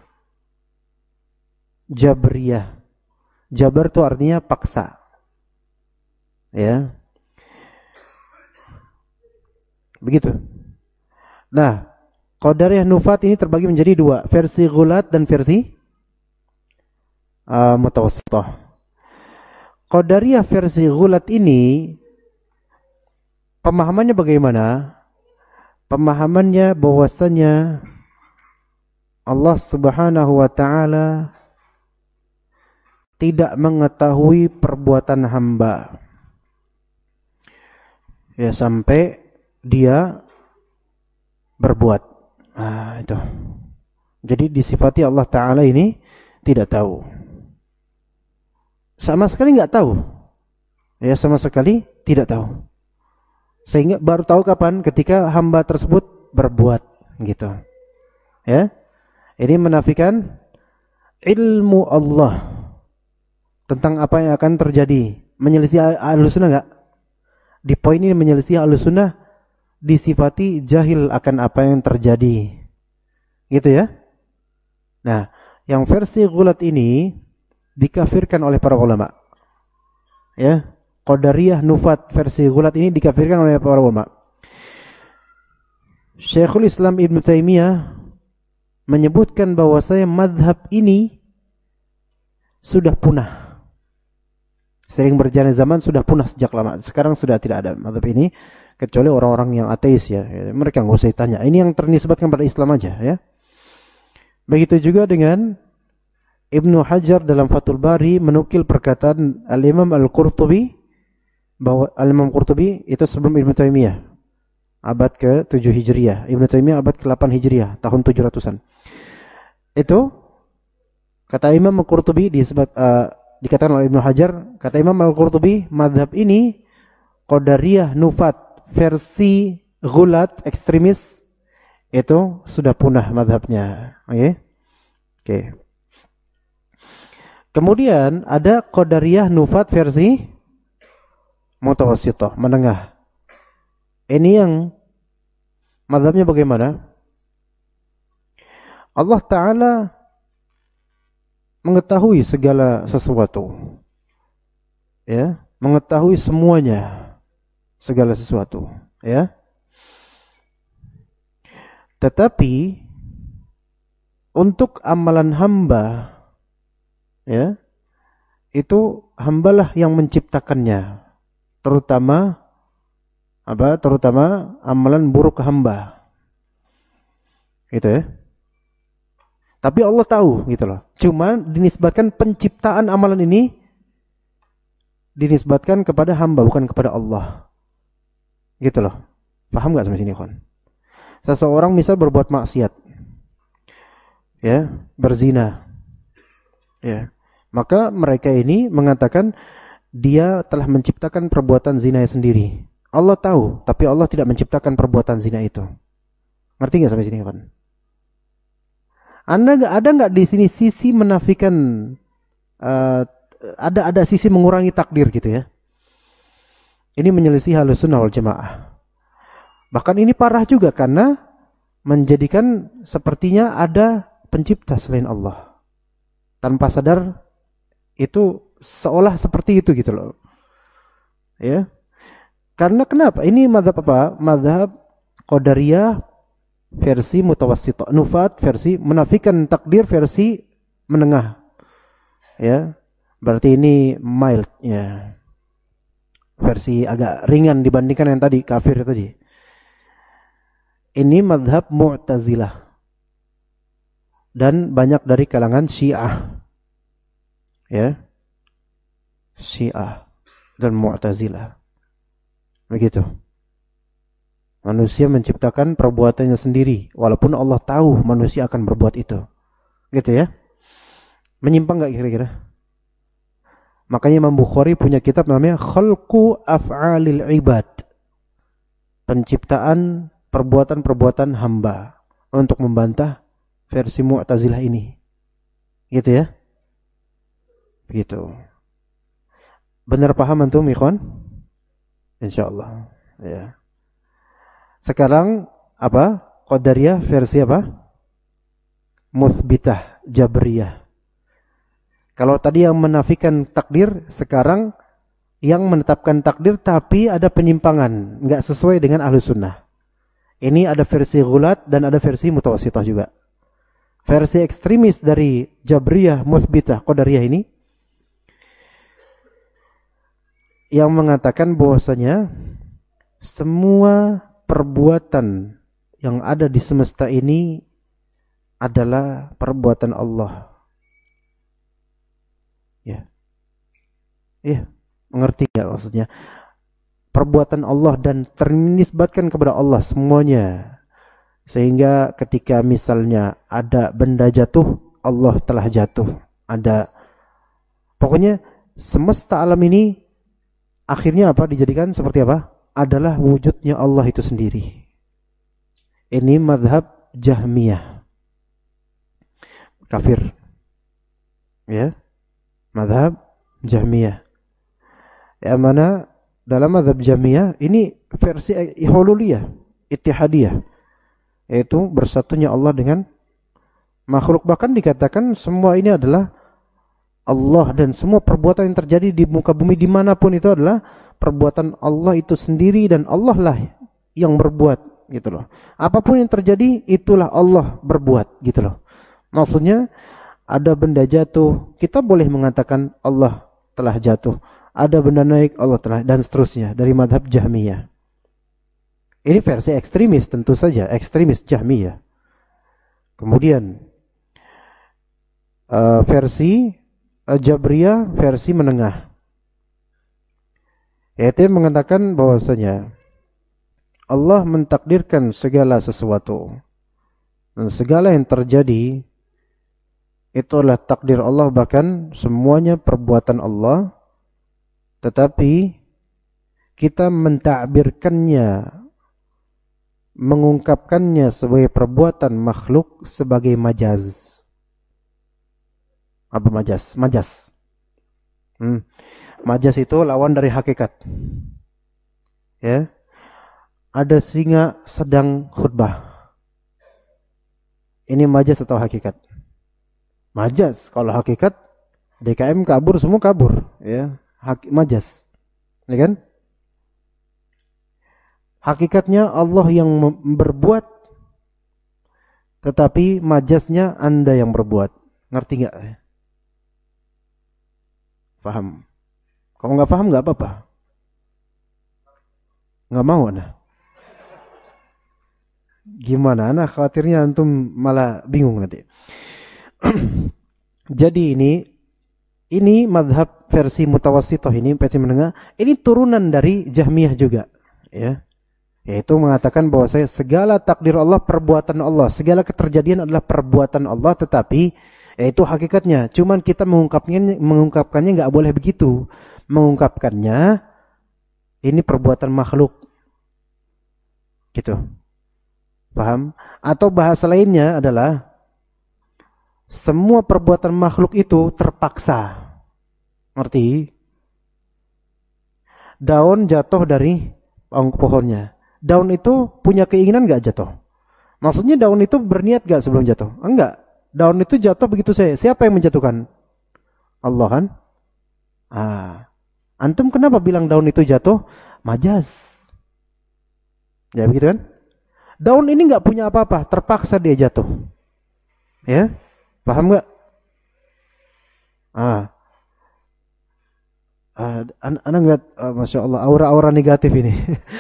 Jabriyah. Jabar itu artinya paksa, ya. Begitu. Nah, Qadariyah Nufat ini terbagi menjadi 2, versi Ghulat dan versi mutawassithah. Qadariyah versi Ghulat ini pemahamannya bagaimana? Pemahamannya bahwasanya Allah Subhanahu wa taala tidak mengetahui perbuatan hamba, ya, sampai dia berbuat. Itu. Jadi disifati Allah Ta'ala ini tidak tahu. Sama sekali nggak tahu. Ya, sama sekali tidak tahu. Sehingga baru tahu kapan? Ketika hamba tersebut berbuat, gitu. Ya. Ini menafikan ilmu Allah tentang apa yang akan terjadi. Menyelisih Ahlussunnah enggak? Di poin ini menyelisih Ahlussunnah, disifati jahil akan apa yang terjadi. Gitu ya. Nah, yang versi Ghulat ini dikafirkan oleh para ulama. Ya, Qadariyah Nufat versi Ghulat ini dikafirkan oleh para ulama. Syekhul Islam Ibn Taimiyah menyebutkan bahwasanya madhab ini sudah punah. Sering berjalan zaman sudah punah sejak lama. Sekarang sudah tidak ada madhab ini kecuali orang-orang yang ateis ya. Mereka nggak usah ditanya. Ini yang ternisbatkan pada Islam aja ya. Begitu juga dengan Ibnu Hajar dalam Fathul Bari menukil perkataan Al-Imam Al-Qurtubi, bahwa Al-Imam Qurtubi itu sebelum Ibnu Taimiyah, abad ke-7 Hijriah. Ibnu Taimiyah abad ke-8 Hijriah, tahun 700-an. Itu kata Imam Al-Qurtubi dikatakan oleh Ibnu Hajar, kata Imam Al-Qurtubi, madhab ini Qadariyah Nufat versi Ghulat ekstremis itu sudah punah madhabnya. Oke. Okay. Kemudian ada Qadariyah Nufat versi Mutawassithah, menengah. Ini yang madhabnya bagaimana? Allah Ta'ala mengetahui segala sesuatu. Ya, mengetahui semuanya, segala sesuatu, ya. Tetapi untuk amalan hamba, ya, itu hambalah yang menciptakannya, terutama amalan buruk hamba, gitu ya. Tapi Allah tahu, gitu loh. Cuma dinisbatkan penciptaan amalan ini dinisbatkan kepada hamba, bukan kepada Allah, gitu loh. Paham nggak sampai sini, kawan? Seseorang misal berbuat maksiat, ya, berzina, ya, maka mereka ini mengatakan dia telah menciptakan perbuatan zina sendiri. Allah tahu, tapi Allah tidak menciptakan perbuatan zina itu. Ngerti nggak sampai sini, kawan? Ada nggak di sini sisi menafikan, ada sisi mengurangi takdir gitu ya? Ini menyelisih Ahlussunnah wal Jamaah. Bahkan ini parah juga karena menjadikan sepertinya ada pencipta selain Allah. Tanpa sadar itu seolah seperti itu gitu loh. Ya. Karena kenapa? Ini mazhab apa? Mazhab Qadariyah versi Mutawassithah, Nufat versi menafikan takdir versi menengah. Ya. Berarti ini mild ya. Versi agak ringan dibandingkan yang tadi, kafir tadi. Ini mazhab Mu'tazilah. Dan banyak dari kalangan Syiah. Ya. Syiah dan Mu'tazilah. Begitu. Manusia menciptakan perbuatannya sendiri, walaupun Allah tahu manusia akan berbuat itu. Gitu ya. Menyimpang enggak kira-kira? Makanya Imam Bukhari punya kitab namanya Khalqu Af'alil Ibad. Penciptaan perbuatan-perbuatan hamba, untuk membantah versi Mu'tazilah ini. Gitu ya. Begitu. Benar paham antum, ikhwan? Insyaallah. Ya. Sekarang apa? Qadariyah versi apa? Muthbitah, Jabriyah. Kalau tadi yang menafikan takdir, sekarang yang menetapkan takdir tapi ada penyimpangan, enggak sesuai dengan Ahlussunnah. Ini ada versi Ghulat dan ada versi Mutawassithah juga. Versi ekstremis dari Jabriyah, Muthbitah, Qadariyah ini yang mengatakan bahwasanya semua perbuatan yang ada di semesta ini adalah perbuatan Allah. Ya. Ya, mengerti enggak maksudnya? Perbuatan Allah dan ternisbatkan kepada Allah semuanya. Sehingga ketika misalnya ada benda jatuh, Allah telah jatuh. Ada. Pokoknya semesta alam ini akhirnya apa? Dijadikan seperti apa? Adalah wujudnya Allah itu sendiri. Ini mazhab Jahmiyah. Kafir. Ya. Mazhab Jahmiyah. Yang mana dalam mazhab Jahmiyah ini versi hululiyah, ittihadiyah, yaitu bersatunya Allah dengan makhluk. Bahkan dikatakan semua ini adalah Allah, dan semua perbuatan yang terjadi di muka bumi dimanapun itu adalah perbuatan Allah itu sendiri, dan Allah lah yang berbuat, gitu loh. Apapun yang terjadi itulah Allah berbuat, gitu loh. Maksudnya ada benda jatuh, kita boleh mengatakan Allah telah jatuh. Ada benda naik, Allah telah, dan seterusnya, dari madhab Jahmiyah. Ini versi ekstremis, tentu saja ekstremis Jahmiyah. Kemudian versi Jabriyah, versi menengah, yaitu mengatakan bahwasanya Allah mentakdirkan segala sesuatu, dan segala yang terjadi itu adalah takdir Allah, bahkan semuanya perbuatan Allah, tetapi kita mentakbirkannya, mengungkapkannya sebagai perbuatan makhluk sebagai majaz. Apa majaz? Majaz. Majaz itu lawan dari hakikat. Ya. Ada singa sedang khutbah. Ini majaz atau hakikat? Majaz. Kalau hakikat, DKM kabur, semua kabur. Ya. Majaz. Ya kan? Hakikatnya Allah yang berbuat, tetapi majaznya Anda yang berbuat. Ngerti nggak? Paham? Kalau nggak paham nggak apa-apa. Nggak mau Anda. Gimana? Anda khawatirnya antum malah bingung nanti. Jadi ini madhab versi mutawassithah, ini versi menengah. Ini turunan dari Jahmiyah juga, ya. Yaitu mengatakan bahwa segala takdir Allah perbuatan Allah, segala keterjadian adalah perbuatan Allah, tetapi itu hakikatnya. Cuman kita mengungkapkannya nggak boleh begitu. Mengungkapkannya ini perbuatan makhluk, gitu. Paham? Atau bahasa lainnya adalah semua perbuatan makhluk itu terpaksa. Ngerti? Daun jatuh dari pohonnya. Daun itu punya keinginan nggak jatuh? Maksudnya daun itu berniat nggak sebelum jatuh? Enggak. Daun itu jatuh begitu saja. Siapa yang menjatuhkan? Allah kan? Antum kenapa bilang daun itu jatuh? Majaz. Ya begitu kan? Daun ini nggak punya apa-apa, terpaksa dia jatuh. Ya? Paham nggak? Anda ngeliat, Masya Allah, aura-aura negatif ini.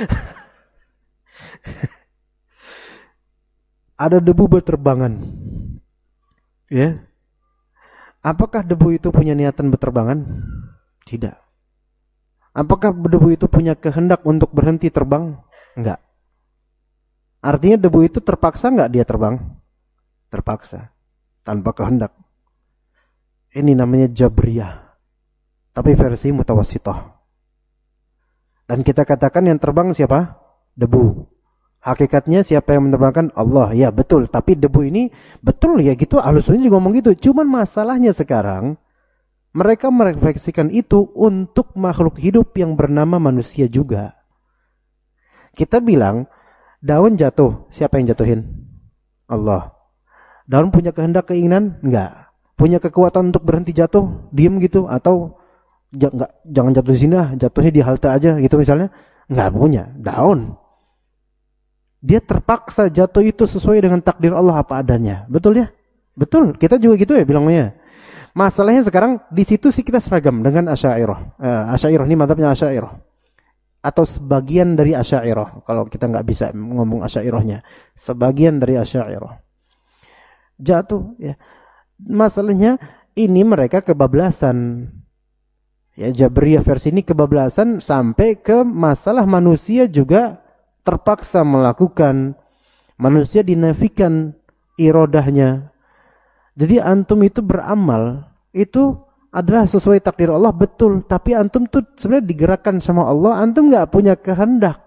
Ada debu berterbangan. Ya. Apakah debu itu punya niatan berterbangan? Tidak. Apakah debu itu punya kehendak untuk berhenti terbang? Enggak. Artinya debu itu terpaksa enggak dia terbang? Terpaksa. Tanpa kehendak. Ini namanya Jabriyah. Tapi versi mutawassithah. Dan kita katakan yang terbang siapa? Debu. Hakikatnya siapa yang menerbangkan? Allah. Ya betul. Tapi debu ini betul ya gitu. Ahlus Sunnah juga ngomong gitu. Cuman masalahnya sekarang mereka merefleksikan itu untuk makhluk hidup yang bernama manusia juga. Kita bilang daun jatuh. Siapa yang jatuhin? Allah. Daun punya kehendak keinginan? Enggak. Punya kekuatan untuk berhenti jatuh? Diem gitu? Atau jangan jatuh di sini lah. Jatuhnya di halte aja gitu misalnya? Enggak punya. Daun. Dia terpaksa jatuh itu sesuai dengan takdir Allah apa adanya. Betul ya? Betul. Kita juga gitu ya bilangnya. Masalahnya sekarang di situ sih kita seragam dengan Asy'ariyah. Asy'ariyah ini mazhabnya Asy'ariyah. Atau sebagian dari Asy'ariyah. Kalau kita nggak bisa ngomong Asy'ariyahnya. Sebagian dari Asy'ariyah. Jatuh ya. Masalahnya ini mereka kebablasan. Ya, Jabriyah versi ini kebablasan sampai ke masalah manusia juga terpaksa melakukan, manusia dinafikan irodahnya. Jadi antum itu beramal itu adalah sesuai takdir Allah, betul. Tapi antum tuh sebenarnya digerakkan sama Allah, antum nggak punya kehendak.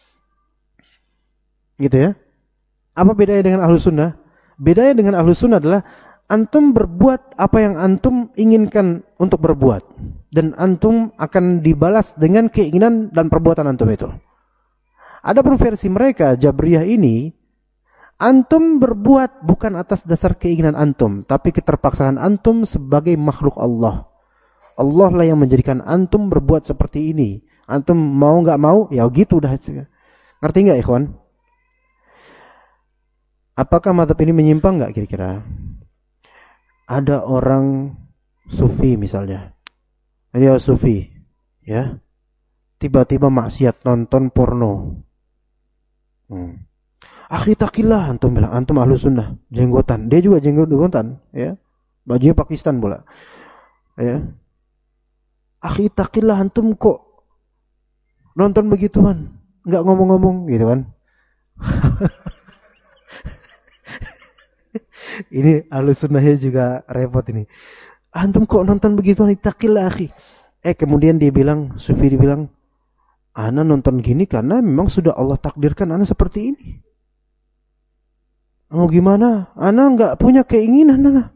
Gitu ya. Apa bedanya dengan Ahlus Sunnah? Bedanya dengan Ahlus Sunnah adalah antum berbuat apa yang antum inginkan untuk berbuat. Dan antum akan dibalas dengan keinginan dan perbuatan antum itu. Adapun versi mereka, Jabriyah ini, antum berbuat bukan atas dasar keinginan antum, tapi keterpaksaan antum sebagai makhluk Allah. Allah lah yang menjadikan antum berbuat seperti ini. Antum mau nggak mau, ya gitu udah. Ngerti nggak, ikhwan? Apakah mazhab ini menyimpang nggak kira-kira? Ada orang sufi misalnya, dia sufi, ya, tiba-tiba maksiat nonton porno. Akhi takillah, antum bilang, antum Ahlus Sunnah, jenggotan. Dia juga jenggotan, ya. Bajunya Pakistan pula. Ya. Akhi takillah, antum kok nonton begituan, enggak ngomong-ngomong gitu kan. Ini Ahlus Sunnahnya juga repot ini. Antum kok nonton begituan, takillah akhi. Kemudian dia bilang, sufi dibilang, ana nonton gini karena memang sudah Allah takdirkan ana seperti ini. Mau gimana? Ana nggak punya keinginan, ana.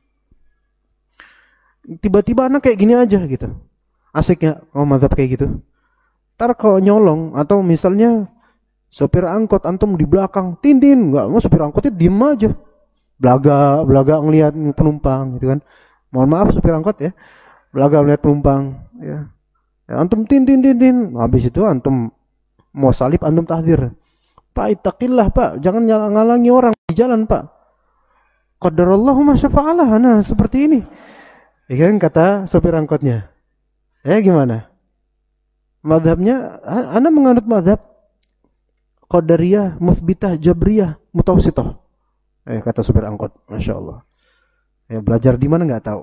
Tiba-tiba ana kayak gini aja gitu. Asiknya mazhab kayak gitu. Ntar kalau nyolong atau misalnya sopir angkot antum di belakang, tintin, nggak mau sopir angkotnya diem aja, belaga ngelihat penumpang gitu kan. Mohon maaf sopir angkot ya, belaga ngelihat penumpang. Ya, antum tintin. Habis itu antum mau salib, antum tahdzir. Pak, ittaqillah Pak, jangan ngalangi orang di jalan Pak. Qadarallahu ma syafa'alah, nah seperti ini. Ya kan kata sopir angkotnya. Gimana? Mazhabnya, ana menganut mazhab Qadariyah, Muthbitah, Jabriyah, Mutawassithah. Kata sopir angkot, Masya Allah. Belajar di mana nggak tahu.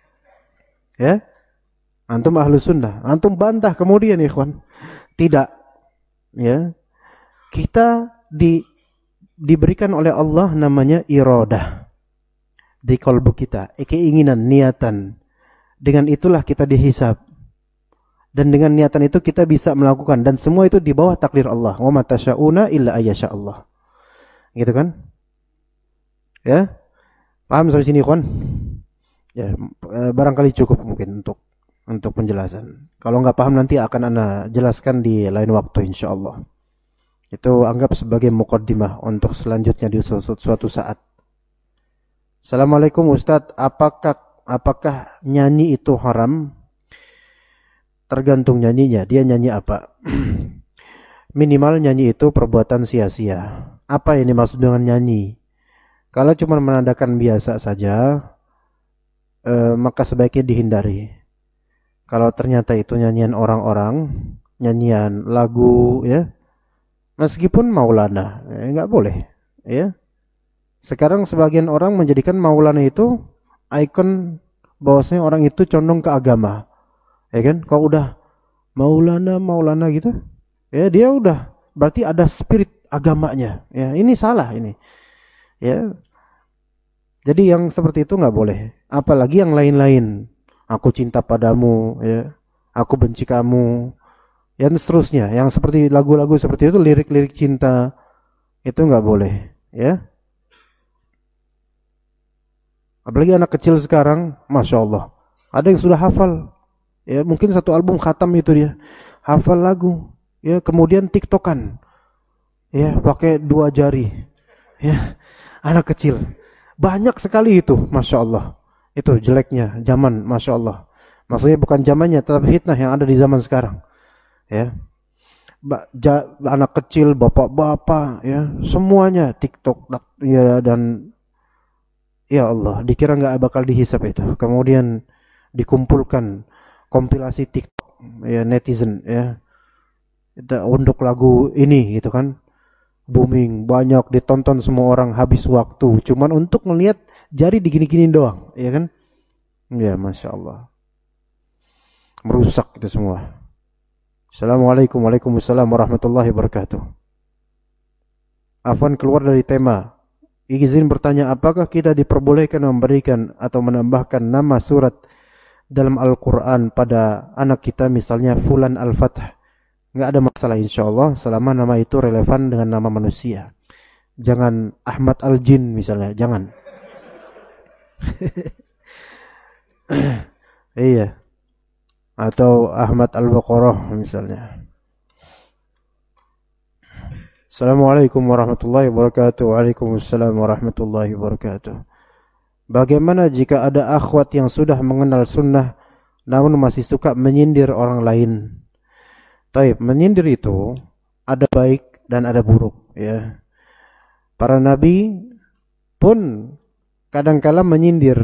Ya, antum Ahlus Sunnah, antum bantah kemudian ikhwan. Tidak. Ya. Kita diberikan oleh Allah namanya iradah di kalbu kita, keinginan, niatan. Dengan itulah kita dihisab. Dan dengan niatan itu kita bisa melakukan, dan semua itu di bawah takdir Allah. Wa ma tasyauna illa ayyasha Allah. Gitu kan? Ya. Paham sampai sini, ikhwan? Ya, barangkali cukup mungkin untuk penjelasan. Kalau nggak paham nanti akan ana jelaskan di lain waktu insyaallah. Itu anggap sebagai muqaddimah untuk selanjutnya di suatu saat. Assalamualaikum Ustadz, apakah nyanyi itu haram? Tergantung nyanyinya, dia nyanyi apa? Minimal nyanyi itu perbuatan sia-sia. Apa yang dimaksud dengan nyanyi? Kalau cuma menandakan biasa saja, maka sebaiknya dihindari. Kalau ternyata itu nyanyian orang-orang, nyanyian lagu, ya, meskipun Maulana, nggak boleh, ya. Sekarang sebagian orang menjadikan Maulana itu ikon bahwasanya orang itu condong ke agama, ya kan? Kalau udah Maulana gitu, ya dia udah berarti ada spirit agamanya, ya. Ini salah ini, ya. Jadi yang seperti itu nggak boleh. Apalagi yang lain-lain, aku cinta padamu, ya, aku benci kamu. Dan seterusnya, yang seperti lagu-lagu seperti itu, lirik-lirik cinta, itu nggak boleh, ya. Apalagi anak kecil sekarang, Masya Allah, ada yang sudah hafal, ya, mungkin satu album khatam itu dia, hafal lagu, ya, kemudian tiktokan, ya, pakai 2 jari, ya, anak kecil, banyak sekali itu, Masya Allah, itu jeleknya zaman, Masya Allah, maksudnya bukan zamannya, tetapi fitnah yang ada di zaman sekarang. Ya, anak kecil, bapak-bapak, ya, semuanya TikTok, ya, dan ya Allah, dikira nggak bakal dihisap itu. Kemudian dikumpulkan kompilasi TikTok, ya, netizen, ya, untuk lagu ini, gitu kan, booming, banyak ditonton semua orang, habis waktu, cuman untuk ngelihat jari digini-gini doang, ya kan, ya, Masya Allah, merusak itu semua. Assalamualaikum warahmatullahi wabarakatuh. Afwan keluar dari tema. izin bertanya, apakah kita diperbolehkan memberikan atau menambahkan nama surat dalam Al-Quran pada anak kita, misalnya Fulan Al-Fath? Nggak ada masalah insyaallah, selama nama itu relevan dengan nama manusia. Jangan Ahmad Al-Jin misalnya, jangan. Iya. Atau Ahmad Al-Baqarah misalnya. Assalamualaikum warahmatullahi wabarakatuh. Waalaikumsalam warahmatullahi wabarakatuh. Bagaimana jika ada akhwat yang sudah mengenal sunnah namun masih suka menyindir orang lain? Taib, menyindir itu ada baik dan ada buruk, ya. Para nabi pun kadang-kala menyindir.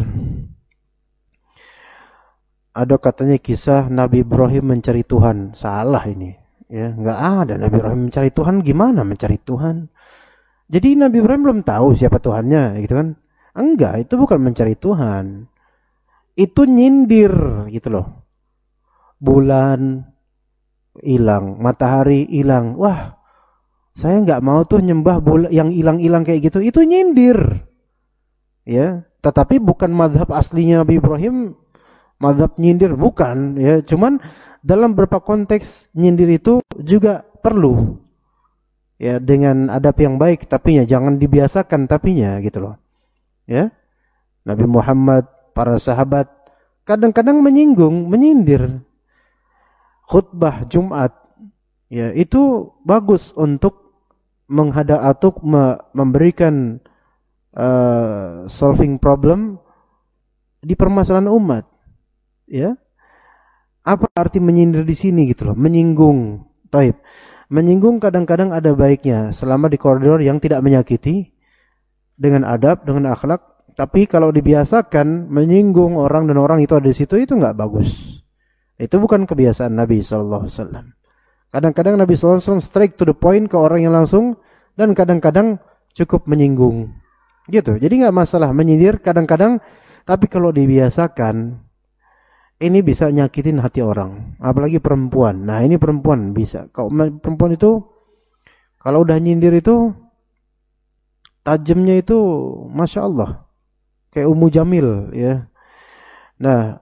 Ada katanya kisah Nabi Ibrahim mencari Tuhan. Salah ini. Ya, enggak ada Nabi Ibrahim mencari Tuhan. Gimana mencari Tuhan? Jadi Nabi Ibrahim belum tahu siapa Tuhannya, gitu kan? Enggak, itu bukan mencari Tuhan. Itu nyindir, gitu loh. Bulan hilang, matahari hilang. Wah, saya enggak mau tuh nyembah bulan yang hilang-hilang kayak gitu. Itu nyindir. Ya, tetapi bukan mazhab aslinya Nabi Ibrahim. Mazhab nyindir bukan, ya. Cuman dalam beberapa konteks nyindir itu juga perlu, ya, dengan adab yang baik. Tapinya jangan dibiasakan, tapinya gitu loh, ya. Nabi Muhammad, para sahabat kadang-kadang menyinggung, menyindir. Khutbah Jumat, ya, itu bagus untuk menghadap atau memberikan solving problem di permasalahan umat. Ya, apa arti menyindir di sini gitu loh? Menyinggung, taib. Menyinggung kadang-kadang ada baiknya selama di koridor yang tidak menyakiti, dengan adab, dengan akhlak. Tapi kalau dibiasakan menyinggung orang dan orang itu ada di situ, itu nggak bagus. Itu bukan kebiasaan Nabi SAW. Kadang-kadang Nabi SAW straight to the point ke orang yang langsung, dan kadang-kadang cukup menyinggung. Gitu. Jadi nggak masalah menyindir kadang-kadang, tapi kalau dibiasakan, ini bisa nyakitin hati orang, apalagi perempuan. Nah, ini perempuan bisa. Kalau perempuan itu, kalau udah nyindir itu, tajamnya itu, masya Allah, kayak Ummu Jamil, ya. Nah,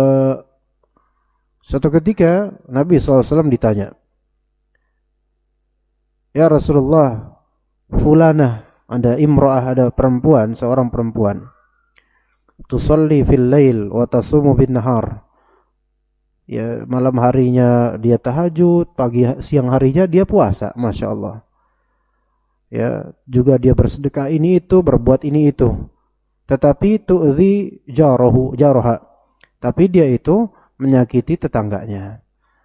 suatu ketika Nabi SAW ditanya, ya Rasulullah, fulanah, ada imra'ah, ada perempuan, seorang perempuan, tusalli fil lail wa tasumu bin nahar. Ya, malam harinya dia tahajud, siang harinya dia puasa, masya Allah. Ya, juga dia bersedekah ini itu, berbuat ini itu. Tetapi tu'zi jaraha. Tapi dia itu menyakiti tetangganya.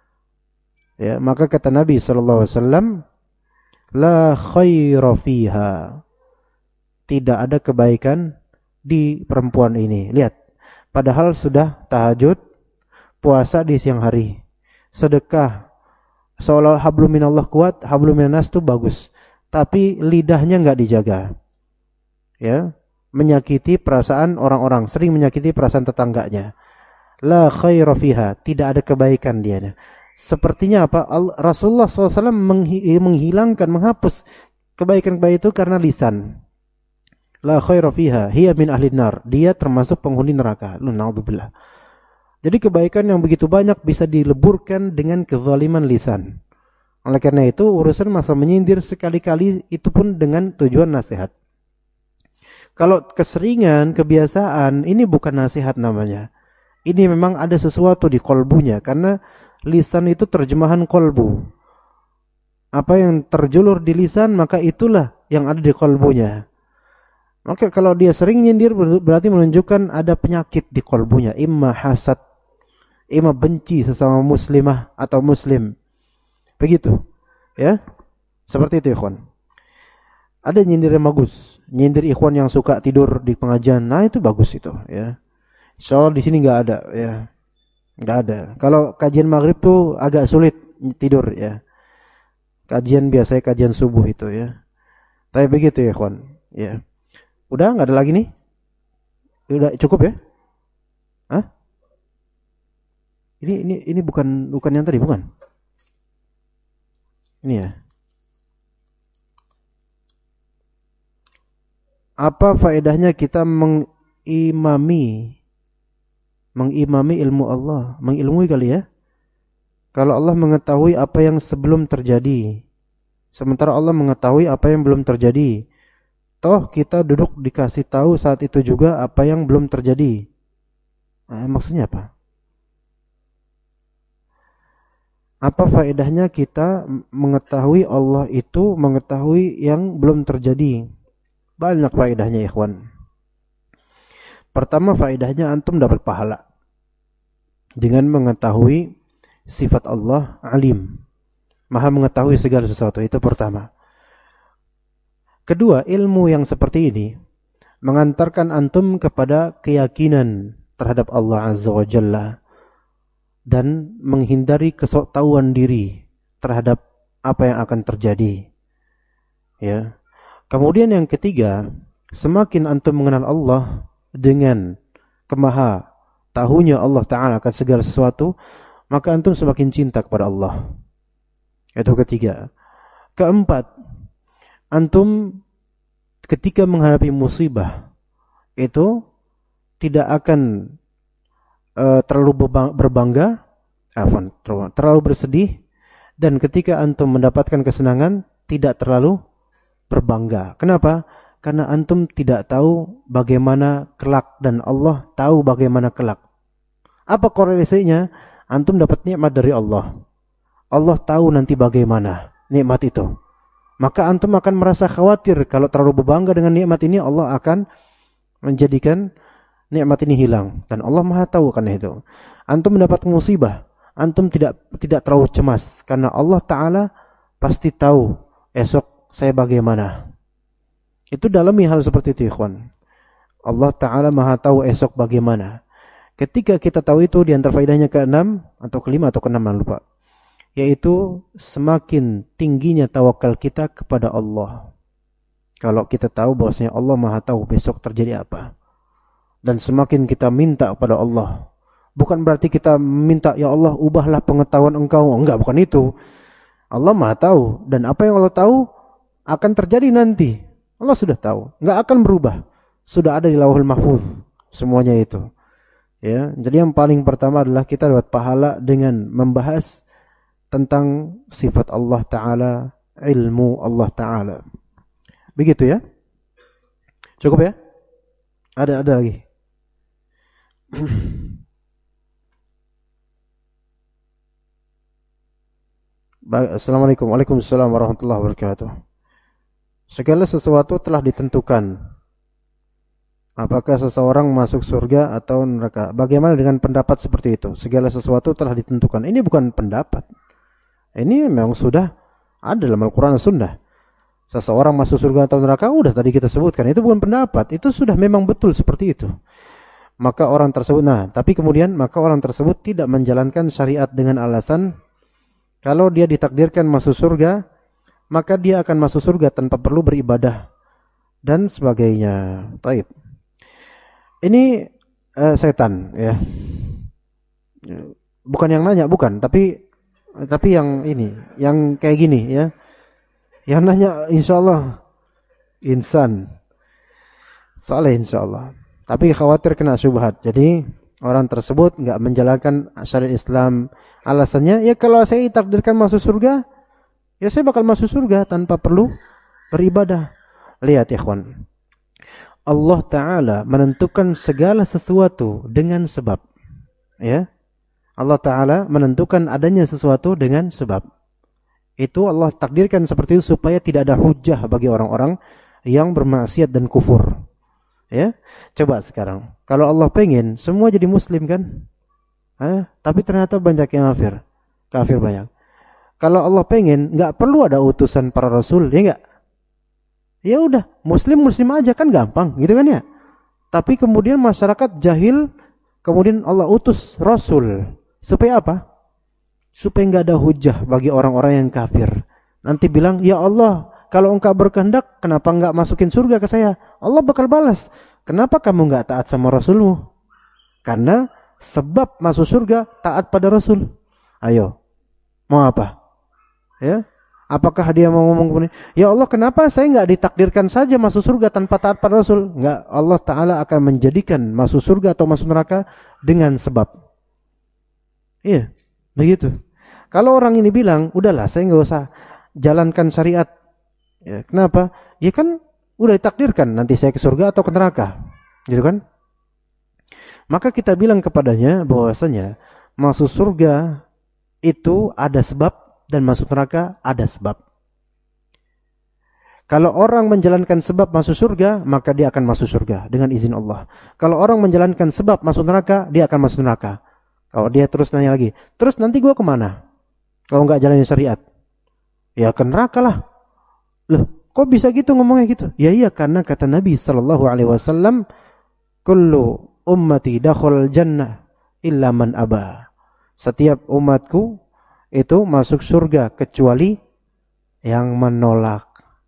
Ya, maka kata Nabi SAW, la khaira fiha. Tidak ada kebaikan di perempuan ini. Lihat, padahal sudah tahajud, puasa di siang hari, sedekah, seolah hablum minallah kuat, hablum minan nas itu bagus, tapi lidahnya nggak dijaga, ya, menyakiti perasaan orang-orang, sering menyakiti perasaan tetangganya. La khaira fiha, tidak ada kebaikan dia. Sepertinya apa? Rasulullah SAW menghilangkan, menghapus kebaikan-kebaikan itu karena lisan. La khaira fiha, hiya min ahlin nar, dia termasuk penghuni neraka. Na'udzubillah. Jadi kebaikan yang begitu banyak bisa dileburkan dengan kezaliman lisan. Oleh karena itu, urusan masalah menyindir sekali-kali itu pun dengan tujuan nasihat. Kalau keseringan, kebiasaan, ini bukan nasihat namanya. Ini memang ada sesuatu di kolbunya, karena lisan itu terjemahan kolbu. Apa yang terjulur di lisan, maka itulah yang ada di kolbunya. Maka kalau dia sering nyindir, berarti menunjukkan ada penyakit di kolbunya. Imma hasad, imma benci sesama muslimah atau muslim. Begitu. Ya. Seperti itu, ikhwan. Ada nyindir yang bagus. Nyindir ikhwan yang suka tidur di pengajian. Nah, itu bagus itu, ya. Insyaallah di sini enggak ada, ya. Enggak ada. Kalau kajian maghrib tuh agak sulit tidur, ya. Kajian biasanya kajian subuh itu, ya. Tapi begitu ya, ikhwan. Ya. Udah enggak ada lagi nih? Udah cukup ya? Hah? Ini bukan yang tadi, bukan? Ini ya. apa faedahnya kita mengimami ilmu Allah, mengilmui kali ya? Kalau Allah mengetahui apa yang sebelum terjadi, sementara Allah mengetahui apa yang belum terjadi. Toh kita duduk dikasih tahu saat itu juga apa yang belum terjadi. Maksudnya apa? Apa faedahnya kita mengetahui Allah itu mengetahui yang belum terjadi? Banyak faedahnya, ikhwan. Pertama, faedahnya antum dapat pahala dengan mengetahui sifat Allah alim, maha mengetahui segala sesuatu. Itu pertama. Kedua, ilmu yang seperti ini mengantarkan antum kepada keyakinan terhadap Allah Azza wa Jalla dan menghindari kesoktahuan diri terhadap apa yang akan terjadi. Ya. Kemudian yang ketiga, semakin antum mengenal Allah dengan kemaha tahunya Allah Ta'ala akan segala sesuatu, maka antum semakin cinta kepada Allah. Itu ketiga. Keempat, antum ketika menghadapi musibah itu tidak akan terlalu berbangga, terlalu bersedih, dan ketika antum mendapatkan kesenangan tidak terlalu berbangga. Kenapa? Karena antum tidak tahu bagaimana kelak dan Allah tahu bagaimana kelak. Apa korelasinya? Antum dapat nikmat dari Allah. Allah tahu nanti bagaimana nikmat itu. Maka antum akan merasa khawatir kalau terlalu berbangga dengan nikmat ini, Allah akan menjadikan nikmat ini hilang. Dan Allah Maha tahu karena itu. Antum mendapat musibah, antum tidak terlalu cemas karena Allah Ta'ala pasti tahu esok saya bagaimana. Itu dalami hal seperti itu, ikhwan. Allah Ta'ala Maha tahu esok bagaimana. Ketika kita tahu itu, di antara faedahnya ke-6 atau ke-5 atau ke-6, lupa, yaitu semakin tingginya tawakal kita kepada Allah. Kalau kita tahu bahwasanya Allah Maha tahu besok terjadi apa. Dan semakin kita minta kepada Allah, bukan berarti kita minta, ya Allah ubahlah pengetahuan engkau. Enggak, bukan itu. Allah Maha tahu, dan apa yang Allah tahu akan terjadi nanti. Allah sudah tahu, enggak akan berubah. Sudah ada di Lauhul Mahfuz semuanya itu. Ya, jadi yang paling pertama adalah kita dapat pahala dengan membahas tentang sifat Allah Ta'ala, ilmu Allah Ta'ala. Begitu ya? Cukup ya? Ada lagi. Assalamualaikum. Waalaikumsalam warahmatullahi wabarakatuh. Segala sesuatu telah ditentukan. Apakah seseorang masuk surga atau neraka? Bagaimana dengan pendapat seperti itu? Segala sesuatu telah ditentukan. Ini bukan pendapat. Ini memang sudah ada dalam Al-Quran dan Sunnah. Seseorang masuk surga atau neraka, udah tadi kita sebutkan. Itu bukan pendapat. Itu sudah memang betul seperti itu. Maka orang tersebut, tapi kemudian maka orang tersebut tidak menjalankan syariat dengan alasan kalau dia ditakdirkan masuk surga, maka dia akan masuk surga tanpa perlu beribadah dan sebagainya. Taib. Ini setan ya. Bukan yang nanya, bukan, tapi yang ini, yang kayak gini ya. Yang nanya insyaallah insan saleh insyaallah. Tapi khawatir kena syubhat. Jadi orang tersebut enggak menjalankan syariat Islam. Alasannya, ya kalau saya ditakdirkan masuk surga, ya saya bakal masuk surga tanpa perlu beribadah. Lihat ikhwan. Allah Ta'ala menentukan segala sesuatu dengan sebab. Ya. Allah Ta'ala menentukan adanya sesuatu dengan sebab. Itu Allah takdirkan seperti itu supaya tidak ada hujah bagi orang-orang yang bermaksiat dan kufur. Ya. Coba sekarang. Kalau Allah pengen semua jadi muslim kan? Tapi ternyata banyak yang kafir. Kafir banyak. Kalau Allah pengen enggak perlu ada utusan para rasul, ya enggak? Ya udah, muslim aja kan gampang, gitu kan ya? Tapi kemudian masyarakat jahil, kemudian Allah utus rasul. Supaya apa? Supaya enggak ada hujah bagi orang-orang yang kafir. Nanti bilang, "Ya Allah, kalau engkau berkehendak, kenapa enggak masukin surga ke saya?" Allah bakal balas, "Kenapa kamu enggak taat sama rasulmu?" Karena sebab masuk surga taat pada rasul. Ayo, mau apa? Ya? Apakah dia mau ngomong kemudian, ya Allah kenapa saya nggak ditakdirkan saja masuk surga tanpa taat pada Rasul? Nggak, Allah Ta'ala akan menjadikan masuk surga atau masuk neraka dengan sebab. Iya, begitu. Kalau orang ini bilang, udahlah saya nggak usah jalankan syariat. Ya, kenapa? Ya kan udah ditakdirkan nanti saya ke surga atau ke neraka. Gitu kan? Maka kita bilang kepadanya bahwasanya masuk surga itu ada sebab dan masuk neraka ada sebab. Kalau orang menjalankan sebab masuk surga, maka dia akan masuk surga dengan izin Allah. Kalau orang menjalankan sebab masuk neraka, dia akan masuk neraka. Kalau dia terus nanya lagi, terus nanti gua kemana? Kalau nggak jalanin syariat, ya ke neraka lah. Loh, kok bisa gitu ngomongnya gitu? Ya iya, karena kata Nabi Sallallahu Alaihi Wasallam, kullu ummati dakhul jannah illa man aba. Setiap umatku itu masuk surga kecuali yang menolak.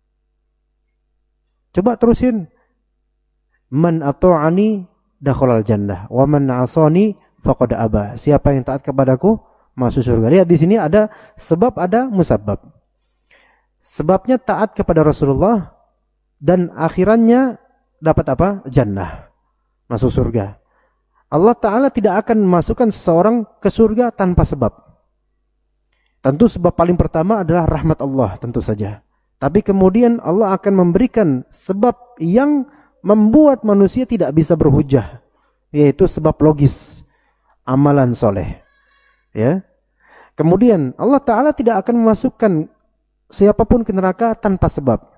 Coba terusin. Man ata'ani dakhalal jannah wa man 'asani faqad aba. Siapa yang taat kepadaku masuk surga. Lihat di sini ada sebab, ada musabab. Sebabnya taat kepada Rasulullah dan akhirannya dapat apa? Jannah. Masuk surga. Allah Ta'ala tidak akan memasukkan seseorang ke surga tanpa sebab. Tentu sebab paling pertama adalah rahmat Allah, tentu saja. Tapi kemudian Allah akan memberikan sebab yang membuat manusia tidak bisa berhujah, yaitu sebab logis, amalan soleh. Ya. Kemudian Allah Ta'ala tidak akan memasukkan siapapun ke neraka tanpa sebab.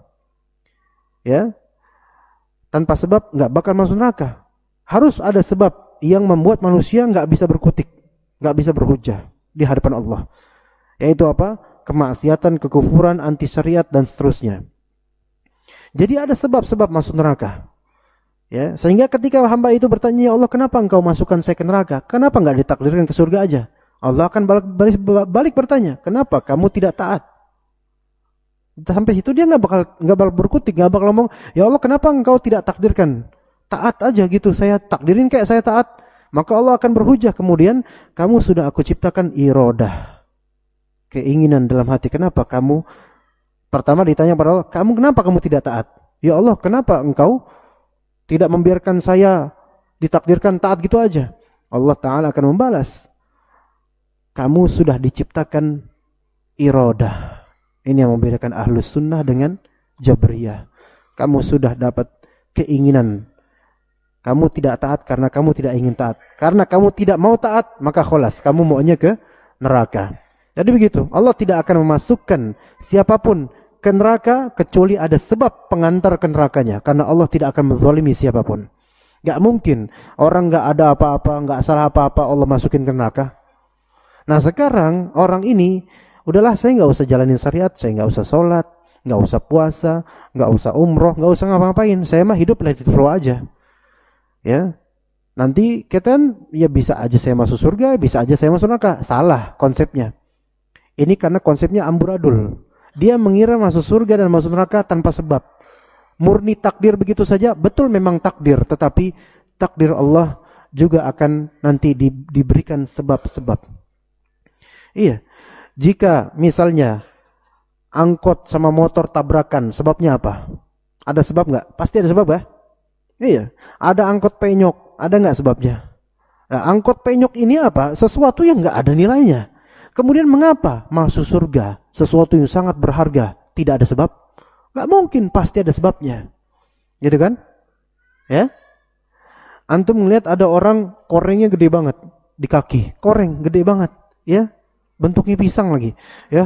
Ya. Tanpa sebab nggak bakal masuk neraka. Harus ada sebab yang membuat manusia nggak bisa berkutik, nggak bisa berhujah di hadapan Allah. Yaitu apa? Kemaksiatan, kekufuran, anti syariat dan seterusnya. Jadi ada sebab-sebab masuk neraka. Ya, sehingga ketika hamba itu bertanya, ya Allah kenapa engkau masukkan saya ke neraka? Kenapa enggak ditakdirkan ke surga aja? Allah akan balik bertanya, kenapa kamu tidak taat? Sampai situ dia enggak bakal berkutik, enggak bakal ngomong, ya Allah kenapa engkau tidak takdirkan? Taat aja gitu, saya takdirin kayak saya taat. Maka Allah akan berhujah kemudian, kamu sudah aku ciptakan iradah. Keinginan dalam hati. Kenapa kamu pertama ditanya pada Allah, kenapa kamu tidak taat? Ya Allah, kenapa engkau tidak membiarkan saya ditakdirkan taat gitu aja? Allah Ta'ala akan membalas, kamu sudah diciptakan iradah. Ini yang membedakan Ahlus Sunnah dengan Jabriyah. Kamu sudah dapat keinginan. Kamu tidak taat karena kamu tidak ingin taat. Karena kamu tidak mau taat, maka kholas, kamu maunya ke neraka. Jadi begitu, Allah tidak akan memasukkan siapapun ke neraka kecuali ada sebab pengantar ke nerakanya. Karena Allah tidak akan menzalimi siapapun. Gak mungkin orang gak ada apa-apa, gak salah apa-apa Allah masukin ke neraka. Nah sekarang orang ini, udahlah saya gak usah jalanin syariat, saya gak usah sholat, gak usah puasa, gak usah umroh, gak usah ngapa-ngapain. Saya mah hidup let it flow aja. Ya, nanti kita ya bisa aja saya masuk surga, bisa aja saya masuk neraka. Salah konsepnya. Ini karena konsepnya amburadul. Dia mengira masuk surga dan masuk neraka tanpa sebab. Murni takdir begitu saja. Betul memang takdir. Tetapi takdir Allah juga akan nanti diberikan sebab-sebab. Iya. Jika misalnya angkot sama motor tabrakan, sebabnya apa? Ada sebab nggak? Pasti ada sebab ya? Iya. Ada angkot penyok. Ada nggak sebabnya? Nah, angkot penyok ini apa? Sesuatu yang nggak ada nilainya. Kemudian mengapa masuk surga? Sesuatu yang sangat berharga. Tidak ada sebab? Gak mungkin, pasti ada sebabnya. Gitu kan? Ya. Antum melihat ada orang korengnya gede banget di kaki. Koreng gede banget. Ya. Bentuknya pisang lagi. Ya.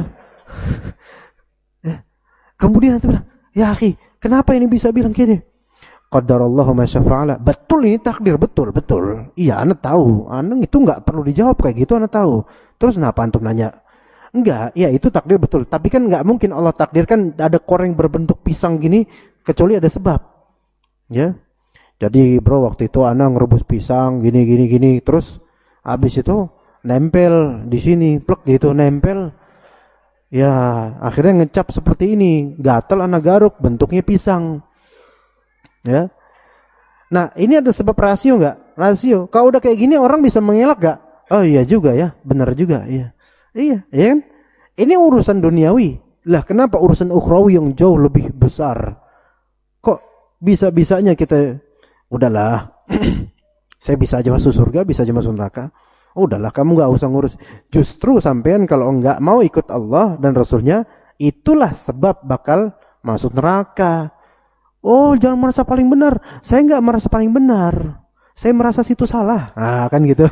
Kemudian antum bilang, ya akhi, kenapa ini bisa bilang gini? Qadarallahu ma syafa'ala. Betul ini takdir, betul. Iya, ana tahu. Ana itu enggak perlu dijawab kayak gitu, ana tahu. Terus kenapa antum nanya? Enggak, ya itu takdir betul. Tapi kan enggak mungkin Allah takdirkan ada koreng berbentuk pisang gini kecuali ada sebab. Ya. Jadi, bro, waktu itu ana ngerebus pisang gini terus habis itu nempel di sini, plek gitu nempel. Ya, akhirnya ngecap seperti ini. Gatal ana garuk, bentuknya pisang. Ya. Nah, ini ada sebab rasio enggak? Rasio. Kalau udah kayak gini orang bisa mengelak enggak? Oh iya juga ya, benar juga, iya. Iya, ya kan? Ini urusan duniawi. Lah kenapa urusan ukhrawi yang jauh lebih besar? Kok bisa-bisanya kita, udahlah, saya bisa aja masuk surga, bisa aja masuk neraka. Udahlah, kamu gak usah ngurus. Justru sampean kalau enggak mau ikut Allah dan Rasulnya, itulah sebab bakal masuk neraka. Oh, jangan merasa paling benar. Saya enggak merasa paling benar. Saya merasa situ salah. Ah, kan gitu.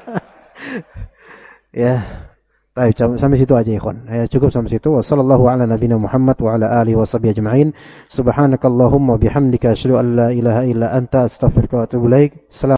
Ya. Baik, sampai situ aja ikhwan. Ya, cukup sampai situ. Wassallallahu ala nabiyina Muhammad wa ala alihi washabihi ajma'in. Subhanakallahumma bihamdika asyhadu an la ilaha illa anta astaghfiruka wa atubu ilaik.